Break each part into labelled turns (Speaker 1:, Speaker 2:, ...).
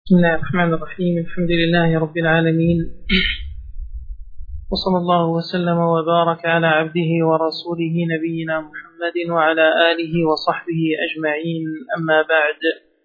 Speaker 1: بسم الله الرحمن الرحيم. الحمد لله رب العالمين، وصلى الله وسلم وبارك على عبده ورسوله نبينا محمد وعلى آله وصحبه أجمعين. أما بعد،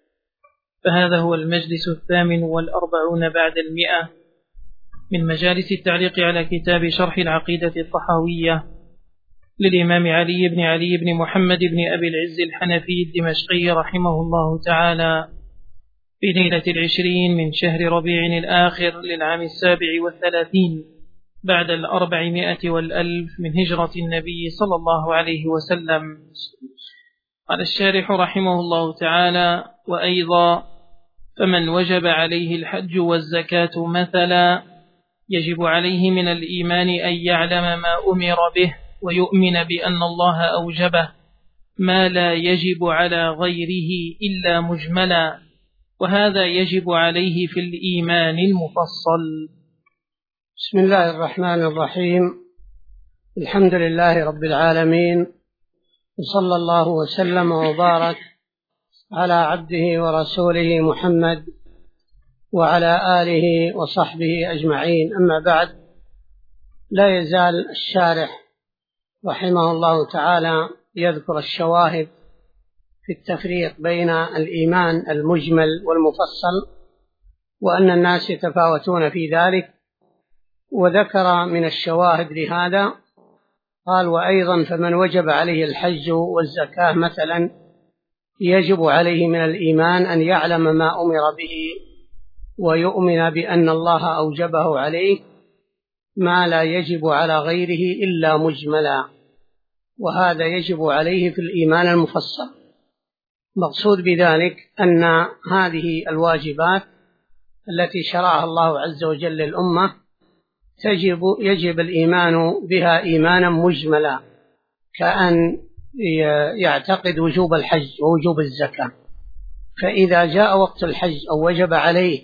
Speaker 1: فهذا هو المجلس 48 بعد 100 من مجالس التعليق على كتاب شرح العقيدة الطحاوية للإمام علي بن محمد بن أبي العز الحنفي الدمشقي رحمه الله تعالى، في ليلة 20 من شهر ربيع الآخر للعام 37 بعد 400 والألف من هجرة النبي صلى الله عليه وسلم. قال الشارح رحمه الله تعالى: وأيضا فمن وجب عليه الحج والزكاة مثلا، يجب عليه من الإيمان أن يعلم ما أمر به ويؤمن بأن الله أوجبه، ما لا يجب على غيره إلا مجملا، وهذا يجب عليه في الإيمان المفصل.
Speaker 2: بسم الله الرحمن الرحيم. الحمد لله رب العالمين، وصلى الله وسلم وبارك على عبده ورسوله محمد وعلى آله وصحبه أجمعين. أما بعد، لا يزال الشارح رحمه الله تعالى يذكر الشواهد في التفريق بين الإيمان المجمل والمفصل، وأن الناس يتفاوتون في ذلك، وذكر من الشواهد لهذا قال: وأيضا فمن وجب عليه الحج والزكاة مثلا، يجب عليه من الإيمان أن يعلم ما أمر به ويؤمن بأن الله أوجبه عليه، ما لا يجب على غيره إلا مجملا، وهذا يجب عليه في الإيمان المفصل. مقصود بذلك أن هذه الواجبات التي شرعها الله عز وجل للأمة يجب الإيمان بها إيمانا مجملا، كأن يعتقد وجوب الحج ووجوب الزكاة، فإذا جاء وقت الحج أو وجب عليه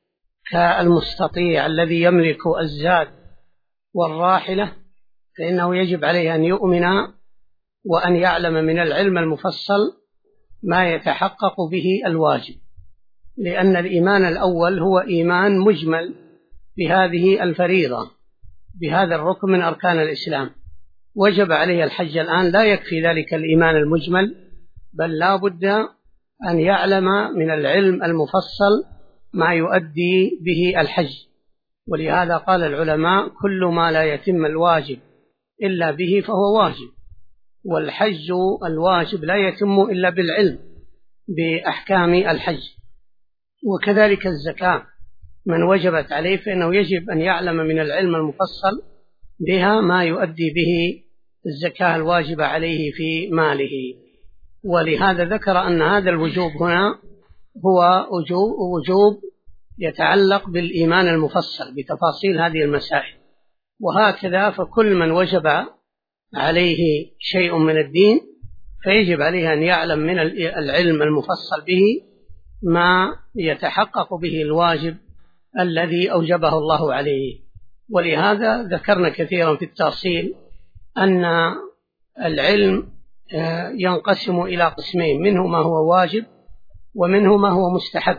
Speaker 2: كالمستطيع الذي يملك الزاد والراحلة، فإنه يجب عليه أن يؤمن وأن يعلم من العلم المفصل ما يتحقق به الواجب، لأن الإيمان الأول هو إيمان مجمل بهذه الفريضة، بهذا الركن من أركان الإسلام. وجب عليه الحج الآن، لا يكفي ذلك الإيمان المجمل، بل لا بد أن يعلم من العلم المفصل ما يؤدي به الحج. ولهذا قال العلماء: كل ما لا يتم الواجب إلا به فهو واجب، والحج الواجب لا يتم إلا بالعلم بأحكام الحج. وكذلك الزكاة، من وجبت عليه فإنه يجب أن يعلم من العلم المفصل بها ما يؤدي به الزكاة الواجبة عليه في ماله. ولهذا ذكر أن هذا الوجوب هنا هو وجوب يتعلق بالإيمان المفصل بتفاصيل هذه المسائل. وهكذا فكل من وجب عليه شيء من الدين فيجب عليه أن يعلم من العلم المفصل به ما يتحقق به الواجب الذي أوجبه الله عليه. ولهذا ذكرنا كثيرا في التأصيل أن العلم ينقسم إلى قسمين: منه ما هو واجب ومنه ما هو مستحب.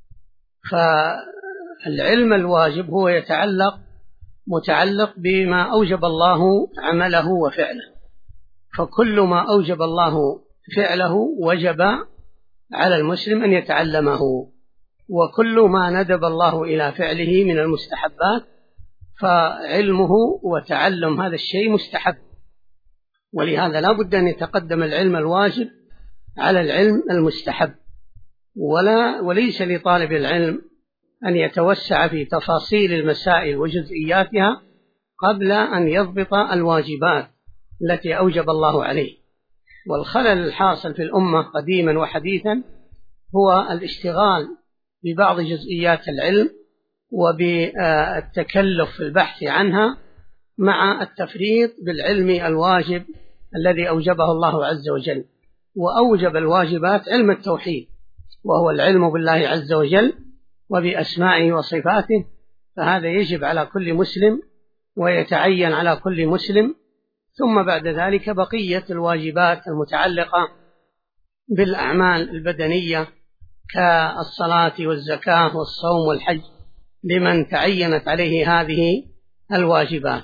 Speaker 2: فالعلم الواجب هو متعلق بما أوجب الله عمله وفعله، فكل ما أوجب الله فعله وجب على المسلم أن يتعلمه، وكل ما ندب الله إلى فعله من المستحبات فعلمه وتعلم هذا الشيء مستحب. ولهذا لا بد أن يتقدم العلم الواجب على العلم المستحب، وليس لطالب العلم أن يتوسع في تفاصيل المسائل وجزئياتها قبل أن يضبط الواجبات التي أوجب الله عليه. والخلل الحاصل في الأمة قديما وحديثا هو الاشتغال ببعض جزئيات العلم وبالتكلف في البحث عنها، مع التفريط بالعلم الواجب الذي أوجبه الله عز وجل. وأوجب الواجبات علم التوحيد، وهو العلم بالله عز وجل وبأسمائه وصفاته، فهذا يجب على كل مسلم ويتعين على كل مسلم. ثم بعد ذلك بقية الواجبات المتعلقة بالأعمال البدنية كالصلاة والزكاة والصوم والحج لمن تعينت عليه هذه الواجبات.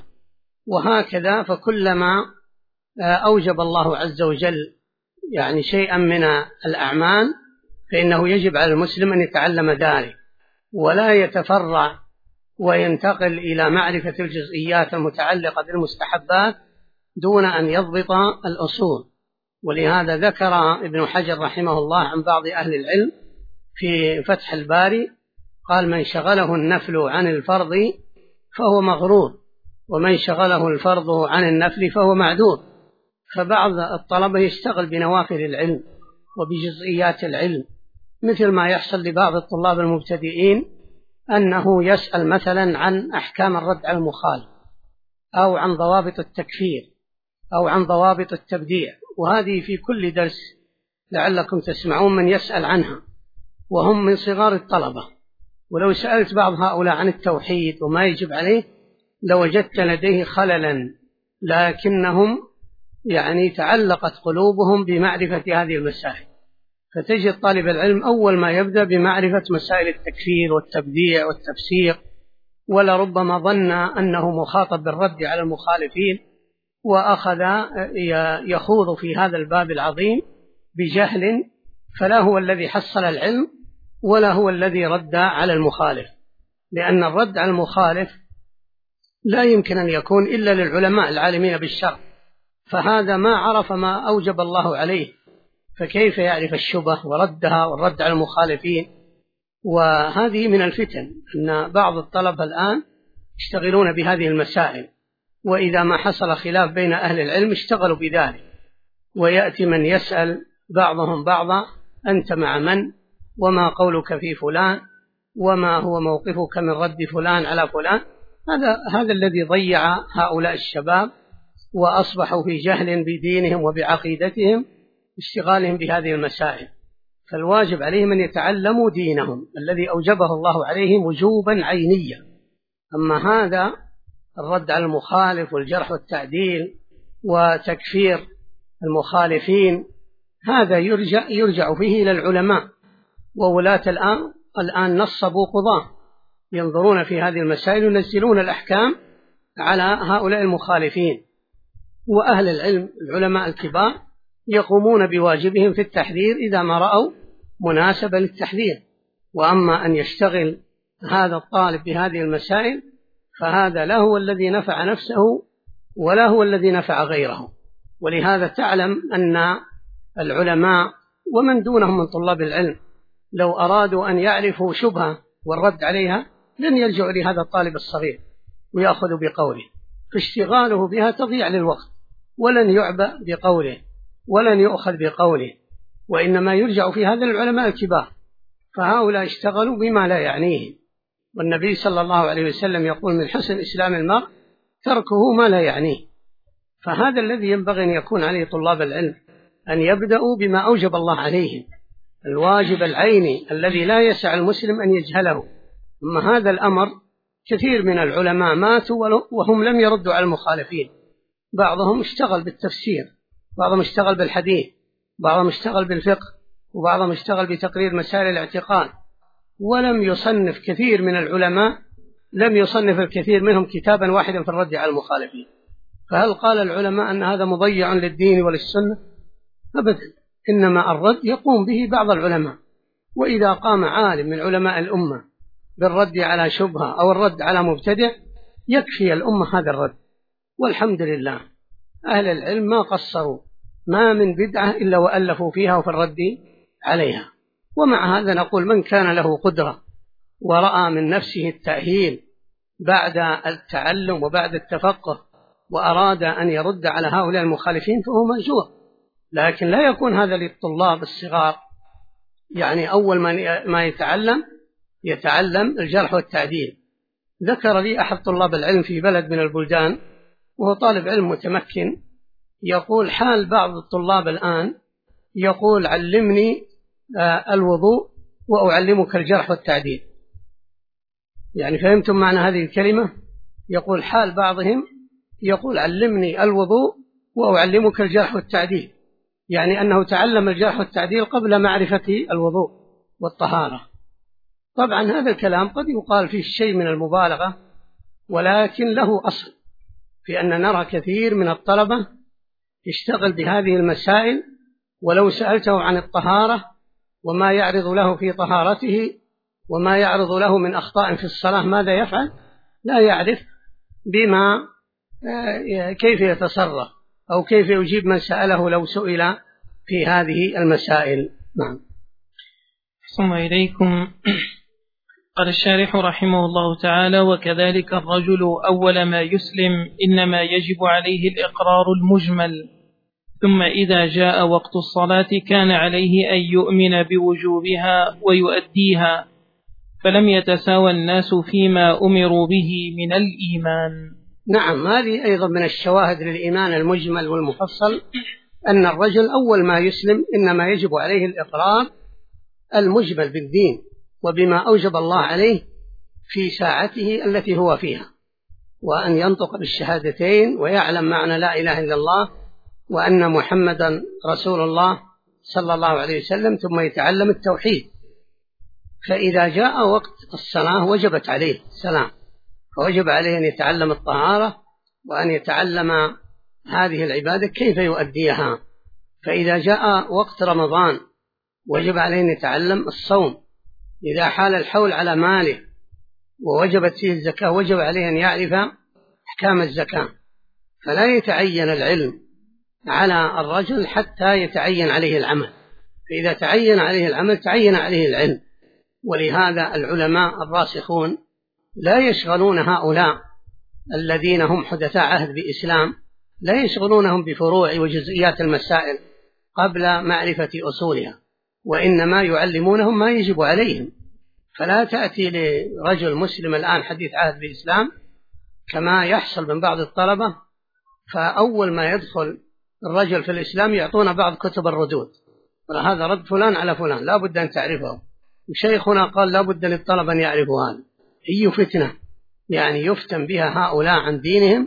Speaker 2: وهكذا فكلما أوجب الله عز وجل يعني شيئا من الأعمال فإنه يجب على المسلم أن يتعلم ذلك ولا يتفرع وينتقل إلى معرفة الجزئيات المتعلقة بالمستحبات دون أن يضبط الأصول. ولهذا ذكر ابن حجر رحمه الله عن بعض أهل العلم في فتح الباري قال: من شغله النفل عن الفرض فهو مغرور، ومن شغله الفرض عن النفل فهو معذور. فبعض الطلبة يشتغل بنوافل العلم وبجزئيات العلم، مثل ما يحصل لبعض الطلاب المبتدئين أنه يسأل مثلا عن أحكام الرد على المخالف أو عن ضوابط التكفير أو عن ضوابط التبديع، وهذه في كل درس لعلكم تسمعون من يسأل عنها وهم من صغار الطلبة. ولو سألت بعض هؤلاء عن التوحيد وما يجب عليه لوجدت لديه خللا، لكنهم يعني تعلقت قلوبهم بمعرفة هذه المسائل. فتجد طالب العلم أول ما يبدأ بمعرفة مسائل التكفير والتبديع والتفسيق، ولربما ظن أنه مخاطب بالرد على المخالفين، وأخذ يخوض في هذا الباب العظيم بجهل، فلا هو الذي حصل العلم ولا هو الذي رد على المخالف، لأن الرد على المخالف لا يمكن أن يكون إلا للعلماء العالمين بالشرع، فهذا ما عرف ما أوجب الله عليه، فكيف يعرف الشبه وردها والرد على المخالفين؟ وهذه من الفتن أن بعض الطلبة الآن يشتغلون بهذه المسائل، وإذا ما حصل خلاف بين أهل العلم اشتغلوا بذلك، ويأتي من يسأل بعضهم بعضا: أنت مع من؟ وما قولك في فلان؟ وما هو موقفك من رد فلان على فلان؟ هذا الذي ضيع هؤلاء الشباب وأصبحوا في جهل بدينهم وبعقيدتهم اشتغالهم بهذه المسائل. فالواجب عليهم أن يتعلموا دينهم الذي أوجبه الله عليهم وجوبا عينيا. أما هذا الرد على المخالف والجرح والتعديل وتكفير المخالفين هذا يرجع فيه إلى العلماء، وولاة الآن نصبوا قضاة ينظرون في هذه المسائل وينزلون الأحكام على هؤلاء المخالفين. وأهل العلم العلماء الكبار يقومون بواجبهم في التحذير إذا ما رأوا مناسبة للتحذير. وأما أن يشتغل هذا الطالب بهذه المسائل فهذا لا هو الذي نفع نفسه ولا هو الذي نفع غيره. ولهذا تعلم أن العلماء ومن دونهم من طلاب العلم لو أرادوا أن يعرفوا شبهة والرد عليها لن يلجأوا لهذا الطالب الصغير ويأخذوا بقوله، فاشتغاله بها تضيع للوقت، ولن يعبأ بقوله ولن يؤخذ بقوله، وإنما يرجع في هذا العلماء الكبار، فهؤلاء اشتغلوا بما لا يعنيه. والنبي صلى الله عليه وسلم يقول: من حسن إسلام المرء تركه ما لا يعنيه. فهذا الذي ينبغي أن يكون عليه طلاب العلم، أن يبدأوا بما أوجب الله عليهم، الواجب العيني الذي لا يسع المسلم أن يجهله. أما هذا الأمر كثير من العلماء ماتوا وهم لم يردوا على المخالفين، بعضهم اشتغل بالتفسير، بعضهم اشتغل بالحديث، بعضهم اشتغل بالفقه، وبعضهم اشتغل بتقرير مسائل الاعتقاد، ولم يصنف كثير من العلماء لم يصنف الكثير منهم كتابا واحدا في الرد على المخالفين. فهل قال العلماء أن هذا مضيع للدين وللسنة؟ أبدا، إنما الرد يقوم به بعض العلماء، وإذا قام عالم من علماء الأمة بالرد على شبهة أو الرد على مبتدع يكفي الأمة هذا الرد. والحمد لله أهل العلم ما قصروا، ما من بدعة إلا وألفوا فيها وفي الرد عليها. ومع هذا نقول: من كان له قدرة ورأى من نفسه التأهيل بعد التعلم وبعد التفقه وأراد أن يرد على هؤلاء المخالفين فهو مأجور، لكن لا يكون هذا للطلاب الصغار، يعني أول ما يتعلم الجرح والتعديل. ذكر لي أحد طلاب العلم في بلد من البلدان وهو طالب علم متمكن، يقول: حال بعض الطلاب الآن يقول: علمني الوضوء وأعلمك الجرح والتعديل. يعني فهمتم معنى هذه الكلمة؟ يقول حال بعضهم يقول: علمني الوضوء وأعلمك الجرح والتعديل، يعني أنه تعلم الجرح والتعديل قبل معرفة الوضوء، والطهارة. طبعا هذا الكلام قد يقال فيه شيء من المبالغة، ولكن له أصل في أن نرى كثير من الطلبة يشتغل بهذه المسائل، ولو سألته عن الطهارة وما يعرض له في طهارته وما يعرض له من أخطاء في الصلاة ماذا يفعل؟ لا يعرف كيف يتصرف أو كيف يجيب من سأله لو سئل في هذه المسائل. نعم.
Speaker 1: ثم إليكم. قال الشارح رحمه الله تعالى: وكذلك الرجل أول ما يسلم إنما يجب عليه الإقرار المجمل، ثم إذا جاء وقت الصلاة كان عليه أن يؤمن بوجوبها ويؤديها، فلم يتساوى الناس فيما أمروا به من الإيمان.
Speaker 2: نعم، هذه أيضا من الشواهد للإيمان المجمل والمفصل، أن الرجل أول ما يسلم إنما يجب عليه الإقرار المجمل بالدين وبما أوجب الله عليه في ساعته التي هو فيها، وأن ينطق بالشهادتين ويعلم معنى لا إله إلا الله وأن محمدا رسول الله صلى الله عليه وسلم، ثم يتعلم التوحيد. فإذا جاء وقت الصلاة وجبت عليه السلام، فوجب عليه أن يتعلم الطهارة وأن يتعلم هذه العبادة كيف يؤديها. فإذا جاء وقت رمضان وجب عليه أن يتعلم الصوم. إذا حال الحول على ماله ووجبت فيه الزكاة وجب عليه أن يعرف أحكام الزكاة. فلا يتعين العلم على الرجل حتى يتعين عليه العمل، فإذا تعين عليه العمل تعين عليه العلم. ولهذا العلماء الراسخون لا يشغلون هؤلاء الذين هم حدثاء عهد بإسلام، لا يشغلونهم بفروع وجزئيات المسائل قبل معرفة أصولها، وإنما يعلمونهم ما يجب عليهم. فلا تأتي لرجل مسلم الآن حديث عهد بإسلام كما يحصل من بعض الطلبة، فأول ما يدخل الرجل في الإسلام يعطون بعض كتب الردود، وهذا رد فلان على فلان لا بد أن تعرفه، وشيخنا قال لا بد للطلبة أن يعرفوا هذا. هي فتنة يعني يفتن بها هؤلاء عن دينهم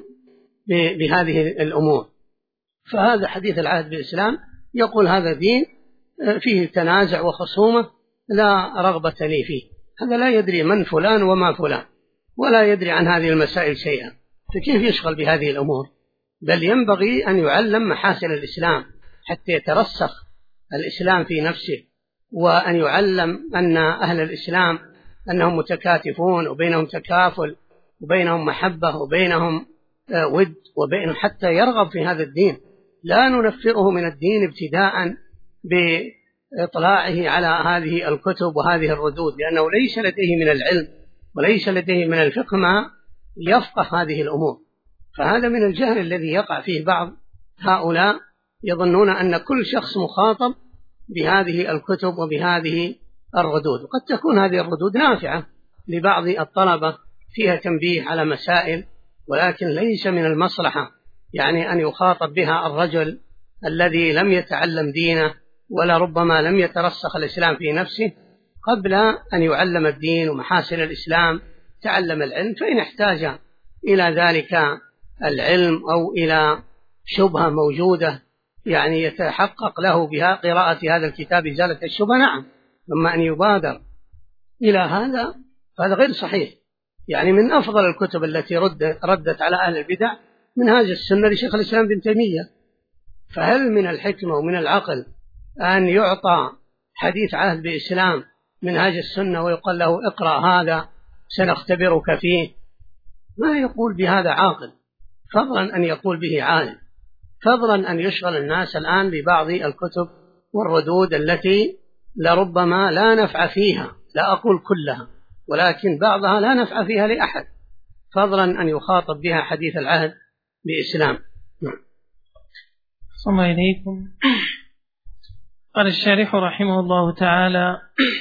Speaker 2: بهذه الأمور. فهذا حديث العهد بالإسلام يقول هذا دين فيه تنازع وخصومة لا رغبة لي فيه. هذا لا يدري من فلان وما فلان، ولا يدري عن هذه المسائل شيئا، فكيف يشغل بهذه الأمور؟ بل ينبغي أن يعلم محاسن الإسلام حتى يترسخ الإسلام في نفسه، وأن يعلم أن أهل الإسلام أنهم متكاتفون وبينهم تكافل وبينهم محبة وبينهم ود وبينهم، حتى يرغب في هذا الدين. لا ننفره من الدين ابتداء بإطلاعه على هذه الكتب وهذه الردود، لأنه ليس لديه من العلم وليس لديه من الفقه ما يفقه هذه الأمور. فهذا من الجهل الذي يقع فيه بعض هؤلاء، يظنون أن كل شخص مخاطب بهذه الكتب وبهذه الردود، وقد تكون هذه الردود نافعة لبعض الطلبة فيها تنبيه على مسائل، ولكن ليس من المصلحة يعني أن يخاطب بها الرجل الذي لم يتعلم دينه ولا ربما لم يترسخ الإسلام في نفسه قبل أن يعلم الدين ومحاسن الإسلام، تعلم العلم. فإن احتاج إلى ذلك العلم أو إلى شبهة موجودة يعني يتحقق له بها قراءة هذا الكتاب إزالة الشبهة، نعم، ثم أن يبادر إلى هذا، فهذا غير صحيح. يعني من أفضل الكتب التي ردت على أهل البدع منهاج السنة لشيخ الإسلام ابن تيمية. فهل من الحكمة ومن العقل أن يعطى حديث عهد بإسلام منهاج السنة ويقال له اقرأ هذا سنختبرك فيه؟ ما يقول بهذا عاقل، فضلا أن يقول به عالم، فضلا أن يشغل الناس الآن ببعض الكتب والردود التي لربما لا نفع فيها، لا أقول كلها ولكن بعضها لا نفع فيها لأحد، فضلا أن يخاطب بها حديث العهد بإسلام.
Speaker 1: صلى الله إليكم. قال الشارح رحمه الله تعالى: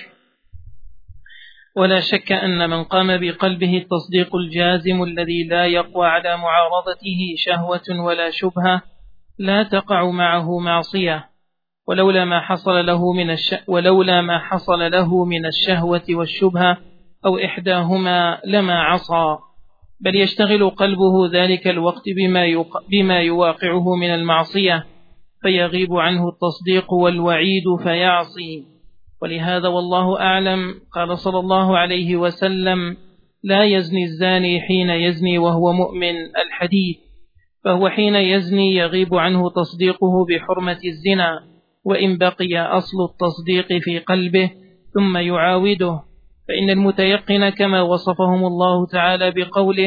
Speaker 1: ولا شك أن من قام بقلبه التصديق الجازم الذي لا يقوى على معارضته شهوة ولا شبهة لا تقع معه معصية، ولولا ما حصل له من الشهوة والشبهة أو إحداهما لما عصى، بل يشتغل قلبه ذلك الوقت بما يواقعه من المعصية، فيغيب عنه التصديق والوعيد فيعصي، ولهذا والله أعلم قال صلى الله عليه وسلم: لا يزني الزاني حين يزني وهو مؤمن، الحديث. فهو حين يزني يغيب عنه تصديقه بحرمة الزنا، وإن بقي أصل التصديق في قلبه ثم يعاوده، فإن المتيقن كما وصفهم الله تعالى بقوله: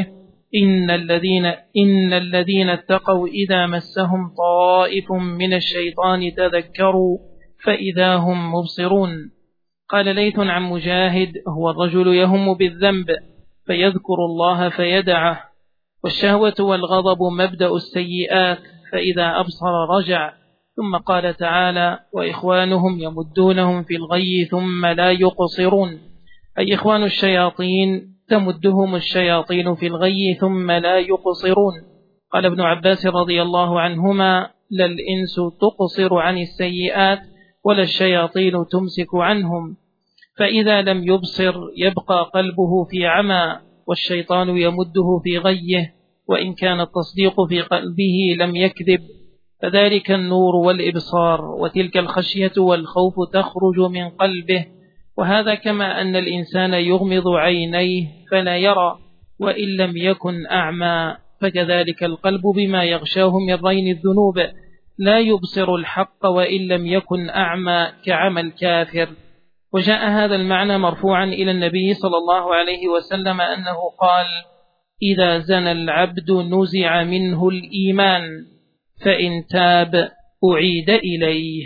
Speaker 1: إن الذين اتقوا إذا مسهم طائف من الشيطان تذكروا فإذا هم مبصرون. قال ليث عن مجاهد: هو الرجل يهم بالذنب فيذكر الله فيدعه، والشهوة والغضب مبدأ السيئات، فإذا أبصر رجع. ثم قال تعالى: وإخوانهم يمدونهم في الغي ثم لا يقصرون، أي إخوان الشياطين تمدهم الشياطين في الغي ثم لا يقصرون. قال ابن عباس رضي الله عنهما: لا الإنس تقصر عن السيئات ولا الشياطين تمسك عنهم، فإذا لم يبصر يبقى قلبه في عمى، والشيطان يمده في غيه، وإن كان التصديق في قلبه لم يكذب، فذلك النور والإبصار، وتلك الخشية والخوف تخرج من قلبه. وهذا كما أن الإنسان يغمض عينيه فلا يرى وإن لم يكن أعمى، فكذلك القلب بما يغشاه من رين الذنوب لا يبصر الحق وإن لم يكن أعمى كعمى الكافر. وجاء هذا المعنى مرفوعا إلى النبي صلى الله عليه وسلم أنه قال: إذا زنى العبد نزع منه الإيمان فإن تاب أعيد إليه.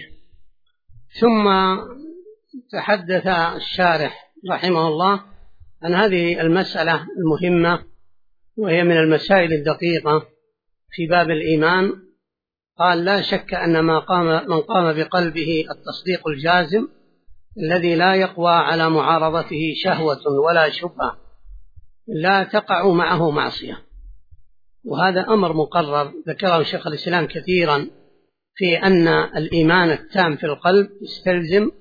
Speaker 2: ثم تحدث الشارح رحمه الله عن هذه المسألة المهمة، وهي من المسائل الدقيقة في باب الإيمان. قال: لا شك أن من قام بقلبه التصديق الجازم الذي لا يقوى على معارضته شهوة ولا شبهة لا تقع معه معصية. وهذا أمر مقرر ذكره شيخ الإسلام كثيرا في أن الإيمان التام في القلب يستلزم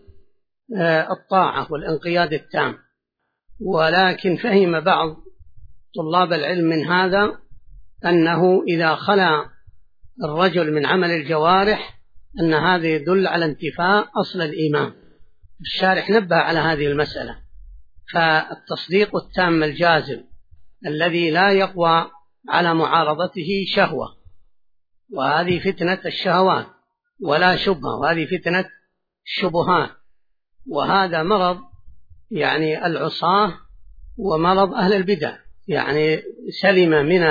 Speaker 2: الطاعة والانقياد التام. ولكن فهم بعض طلاب العلم من هذا أنه إذا خلا الرجل من عمل الجوارح أن هذا يدل على انتفاء أصل الإيمان. الشارح نبه على هذه المسألة. فالتصديق التام الجازم الذي لا يقوى على معارضته شهوة، وهذه فتنة الشهوات، ولا شبهة، وهذه فتنة الشبهات، وهذا مرض يعني العصاة ومرض أهل البدع، يعني سلم من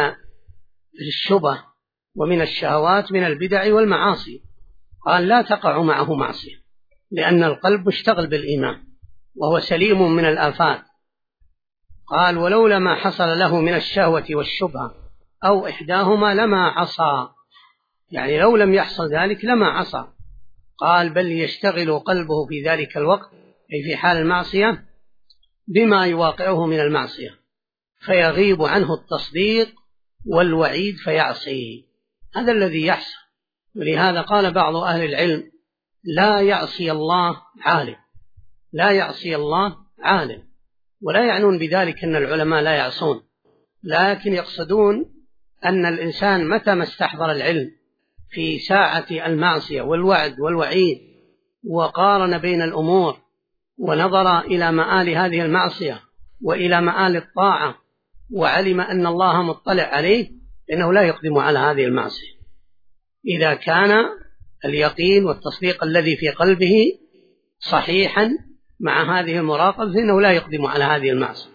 Speaker 2: الشبه ومن الشهوات من البدع والمعاصي. قال: لا تقع معه معصية، لأن القلب مشتغل بالإيمان وهو سليم من الآفات. قال: ولولا ما حصل له من الشهوة والشبهة أو إحداهما لما عصى، يعني لو لم يحصل ذلك لما عصى. قال: بل يشتغل قلبه في ذلك الوقت، أي في حال المعصية، بما يواقعه من المعصية، فيغيب عنه التصديق والوعيد فيعصي. هذا الذي يحصل. ولهذا قال بعض أهل العلم: لا يعصي الله عالم، لا يعصي الله عالم. ولا يعنون بذلك أن العلماء لا يعصون، لكن يقصدون أن الإنسان متى ما استحضر العلم في ساعة المعصية والوعد والوعيد، وقارن بين الأمور ونظر إلى مآل هذه المعصية وإلى مآل الطاعة، وعلم أن الله مطلع عليه، إنه لا يقدم على هذه المعصية. إذا كان اليقين والتصديق الذي في قلبه صحيحا مع هذه المراقبة، فإنه لا يقدم على هذه المعصية.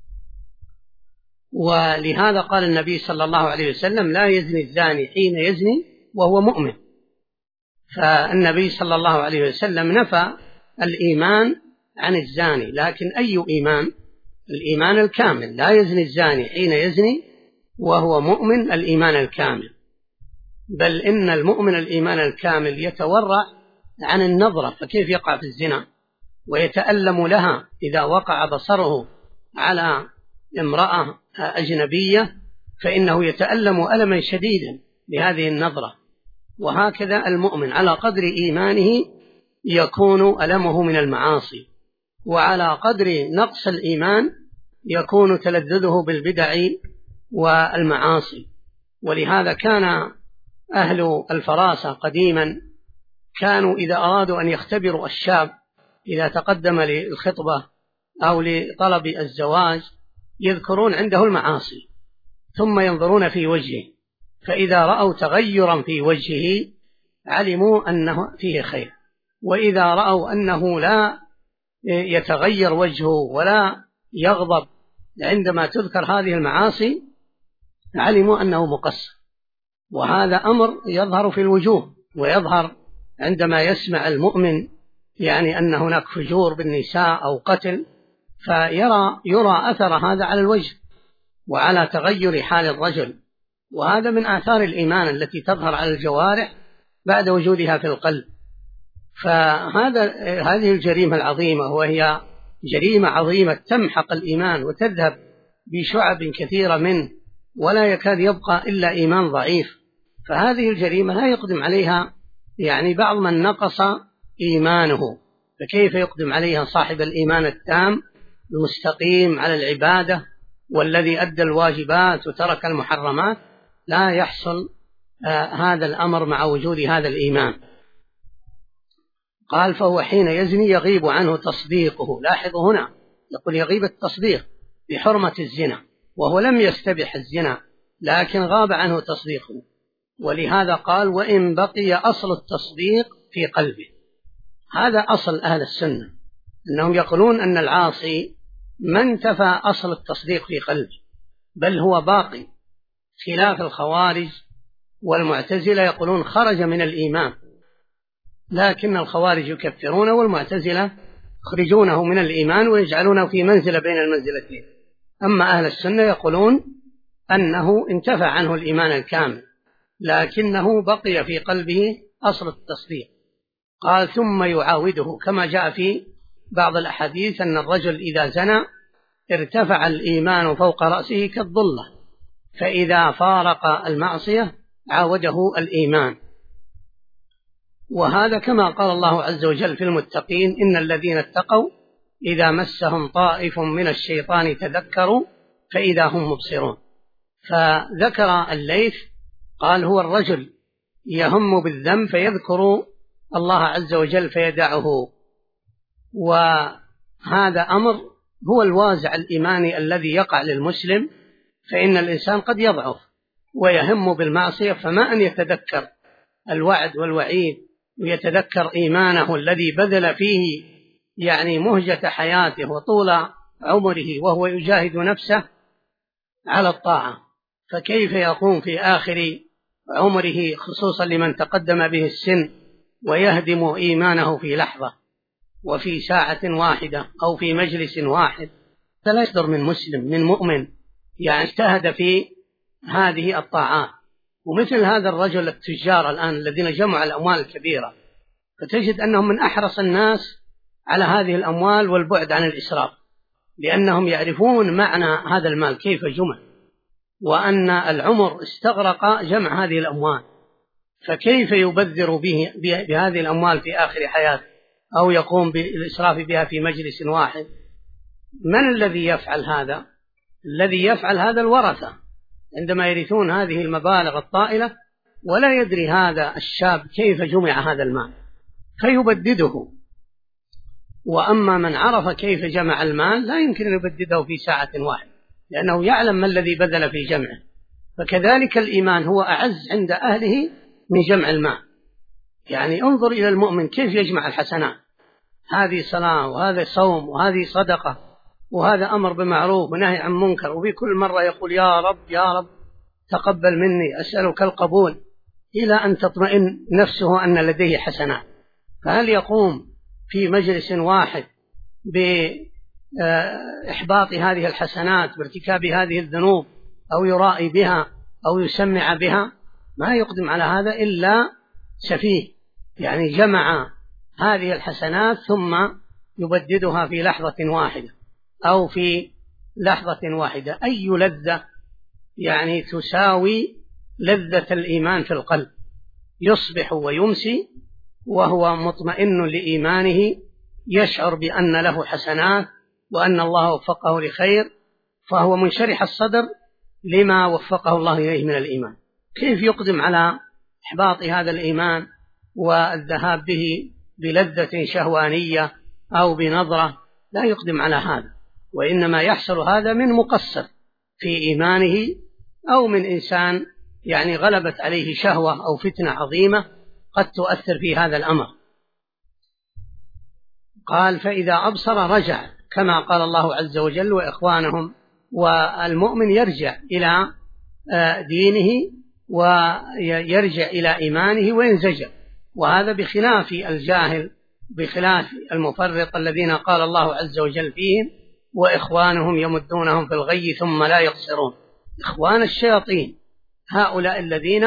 Speaker 2: ولهذا قال النبي صلى الله عليه وسلم: لا يزني الزاني حين يزني وهو مؤمن. فالنبي صلى الله عليه وسلم نفى الإيمان عن الزاني، لكن أي إيمان؟ الإيمان الكامل. لا يزني الزاني حين يزني وهو مؤمن، الإيمان الكامل. بل إن المؤمن الإيمان الكامل يتورع عن النظرة، فكيف يقع في الزنا ويتألم لها إذا وقع بصره على امرأة أجنبية، فإنه يتألم ألما شديدا لهذه النظرة. وهكذا المؤمن على قدر إيمانه يكون ألمه من المعاصي، وعلى قدر نقص الإيمان يكون تلذذه بالبدع والمعاصي. ولهذا كان أهل الفراسة قديما كانوا إذا أرادوا أن يختبروا الشاب إذا تقدم للخطبة أو لطلب الزواج يذكرون عنده المعاصي ثم ينظرون في وجهه، فإذا رأوا تغيرا في وجهه علموا أنه فيه خير، وإذا رأوا أنه لا يتغير وجهه ولا يغضب عندما تذكر هذه المعاصي علموا أنه مقصر. وهذا أمر يظهر في الوجوه، ويظهر عندما يسمع المؤمن يعني أن هناك فجور بالنساء أو قتل، يرى أثر هذا على الوجه وعلى تغير حال الرجل، وهذا من آثار الإيمان التي تظهر على الجوارح بعد وجودها في القلب. هذه الجريمة العظيمة، وهي جريمة عظيمة تمحق الإيمان وتذهب بشعب كثيرة منه ولا يكاد يبقى إلا إيمان ضعيف، فهذه الجريمة لا يقدم عليها يعني بعض من نقص إيمانه، فكيف يقدم عليها صاحب الإيمان التام المستقيم على العبادة والذي أدى الواجبات وترك المحرمات؟ لا يحصل هذا الأمر مع وجود هذا الإيمان. قال فهو حين يزني يغيب عنه تصديقه. لاحظوا هنا يقول يغيب التصديق بحرمة الزنا، وهو لم يستبح الزنا لكن غاب عنه تصديقه، ولهذا قال وإن بقي أصل التصديق في قلبه. هذا أصل أهل السنة، أنهم يقولون أن العاصي ما انتفى أصل التصديق في قلبه بل هو باقي، خلاف الخوارج والمعتزلة يقولون خرج من الإيمان، لكن الخوارج يكفرون والمعتزلة يخرجونه من الإيمان ويجعلونه في منزلة بين المنزلتين. أما أهل السنة يقولون أنه انتفى عنه الإيمان الكامل لكنه بقي في قلبه أصل التصديق. قال ثم يعاوده، كما جاء في بعض الأحاديث أن الرجل إذا زنى ارتفع الإيمان فوق رأسه كالظلة، فإذا فارق المعصية عاوده الإيمان. وهذا كما قال الله عز وجل في المتقين إن الذين اتقوا إذا مسهم طائف من الشيطان تذكروا فإذا هم مبصرون. فذكر الليث قال هو الرجل يهم بالذنب فيذكر الله عز وجل فيدعه، وهذا أمر هو الوازع الإيماني الذي يقع للمسلم، فإن الإنسان قد يضعف ويهم بالمعصية، فما أن يتذكر الوعد والوعيد ويتذكر إيمانه الذي بذل فيه يعني مهجة حياته وطول عمره وهو يجاهد نفسه على الطاعة، فكيف يقوم في آخر عمره خصوصا لمن تقدم به السن ويهدم إيمانه في لحظة وفي ساعة واحدة أو في مجلس واحد؟ فلا يصدر من مسلم من مؤمن يعني اجتهد في هذه الطاعات. ومثل هذا الرجل التجار الآن الذين جمعوا الأموال الكبيرة، فتجد أنهم من أحرص الناس على هذه الأموال والبعد عن الإسراف، لأنهم يعرفون معنى هذا المال كيف جمع، وأن العمر استغرق جمع هذه الأموال، فكيف يبذر بهذه الأموال في آخر حياته أو يقوم بالإسراف بها في مجلس واحد؟ من الذي يفعل هذا؟ الذي يفعل هذا الورثة عندما يرثون هذه المبالغ الطائلة، ولا يدري هذا الشاب كيف جمع هذا المال فيبدده. وأما من عرف كيف جمع المال لا يمكن أن يبدده في ساعة واحدة، لأنه يعلم ما الذي بذل في جمعه. فكذلك الإيمان هو أعز عند أهله من جمع المال. يعني انظر إلى المؤمن كيف يجمع الحسنات، هذه صلاة وهذا صوم وهذه صدقة وهذا أمر بمعروف ونهي عن منكر، وفي كل مرة يقول يا رب يا رب تقبل مني أسألك القبول، إلى أن تطمئن نفسه أن لديه حسنات. فهل يقوم في مجلس واحد بإحباط هذه الحسنات بارتكاب هذه الذنوب أو يرائي بها أو يسمع بها؟ ما يقدم على هذا إلا سفيه، يعني جمع هذه الحسنات ثم يبددها في لحظة واحدة أو في لحظة واحدة. أي لذة يعني تساوي لذة الإيمان في القلب؟ يصبح ويمسي وهو مطمئن لإيمانه، يشعر بأن له حسنات وأن الله وفقه لخير، فهو منشرح الصدر لما وفقه الله إليه من الإيمان. كيف يقدم على إحباط هذا الإيمان والذهاب به بلذة شهوانية أو بنظرة، لا يقدم على هذا، وإنما يحصل هذا من مقصر في إيمانه، أو من إنسان يعني غلبت عليه شهوة أو فتنة عظيمة قد تؤثر في هذا الأمر. قال فإذا أبصر رجع، كما قال الله عز وجل وإخوانهم، والمؤمن يرجع إلى دينه ويرجع إلى إيمانه وينزجر، وهذا بخلاف الجاهل، بخلاف المفرط الذين قال الله عز وجل فيهم وإخوانهم يمدونهم في الغي ثم لا يقصرون. إخوان الشياطين هؤلاء الذين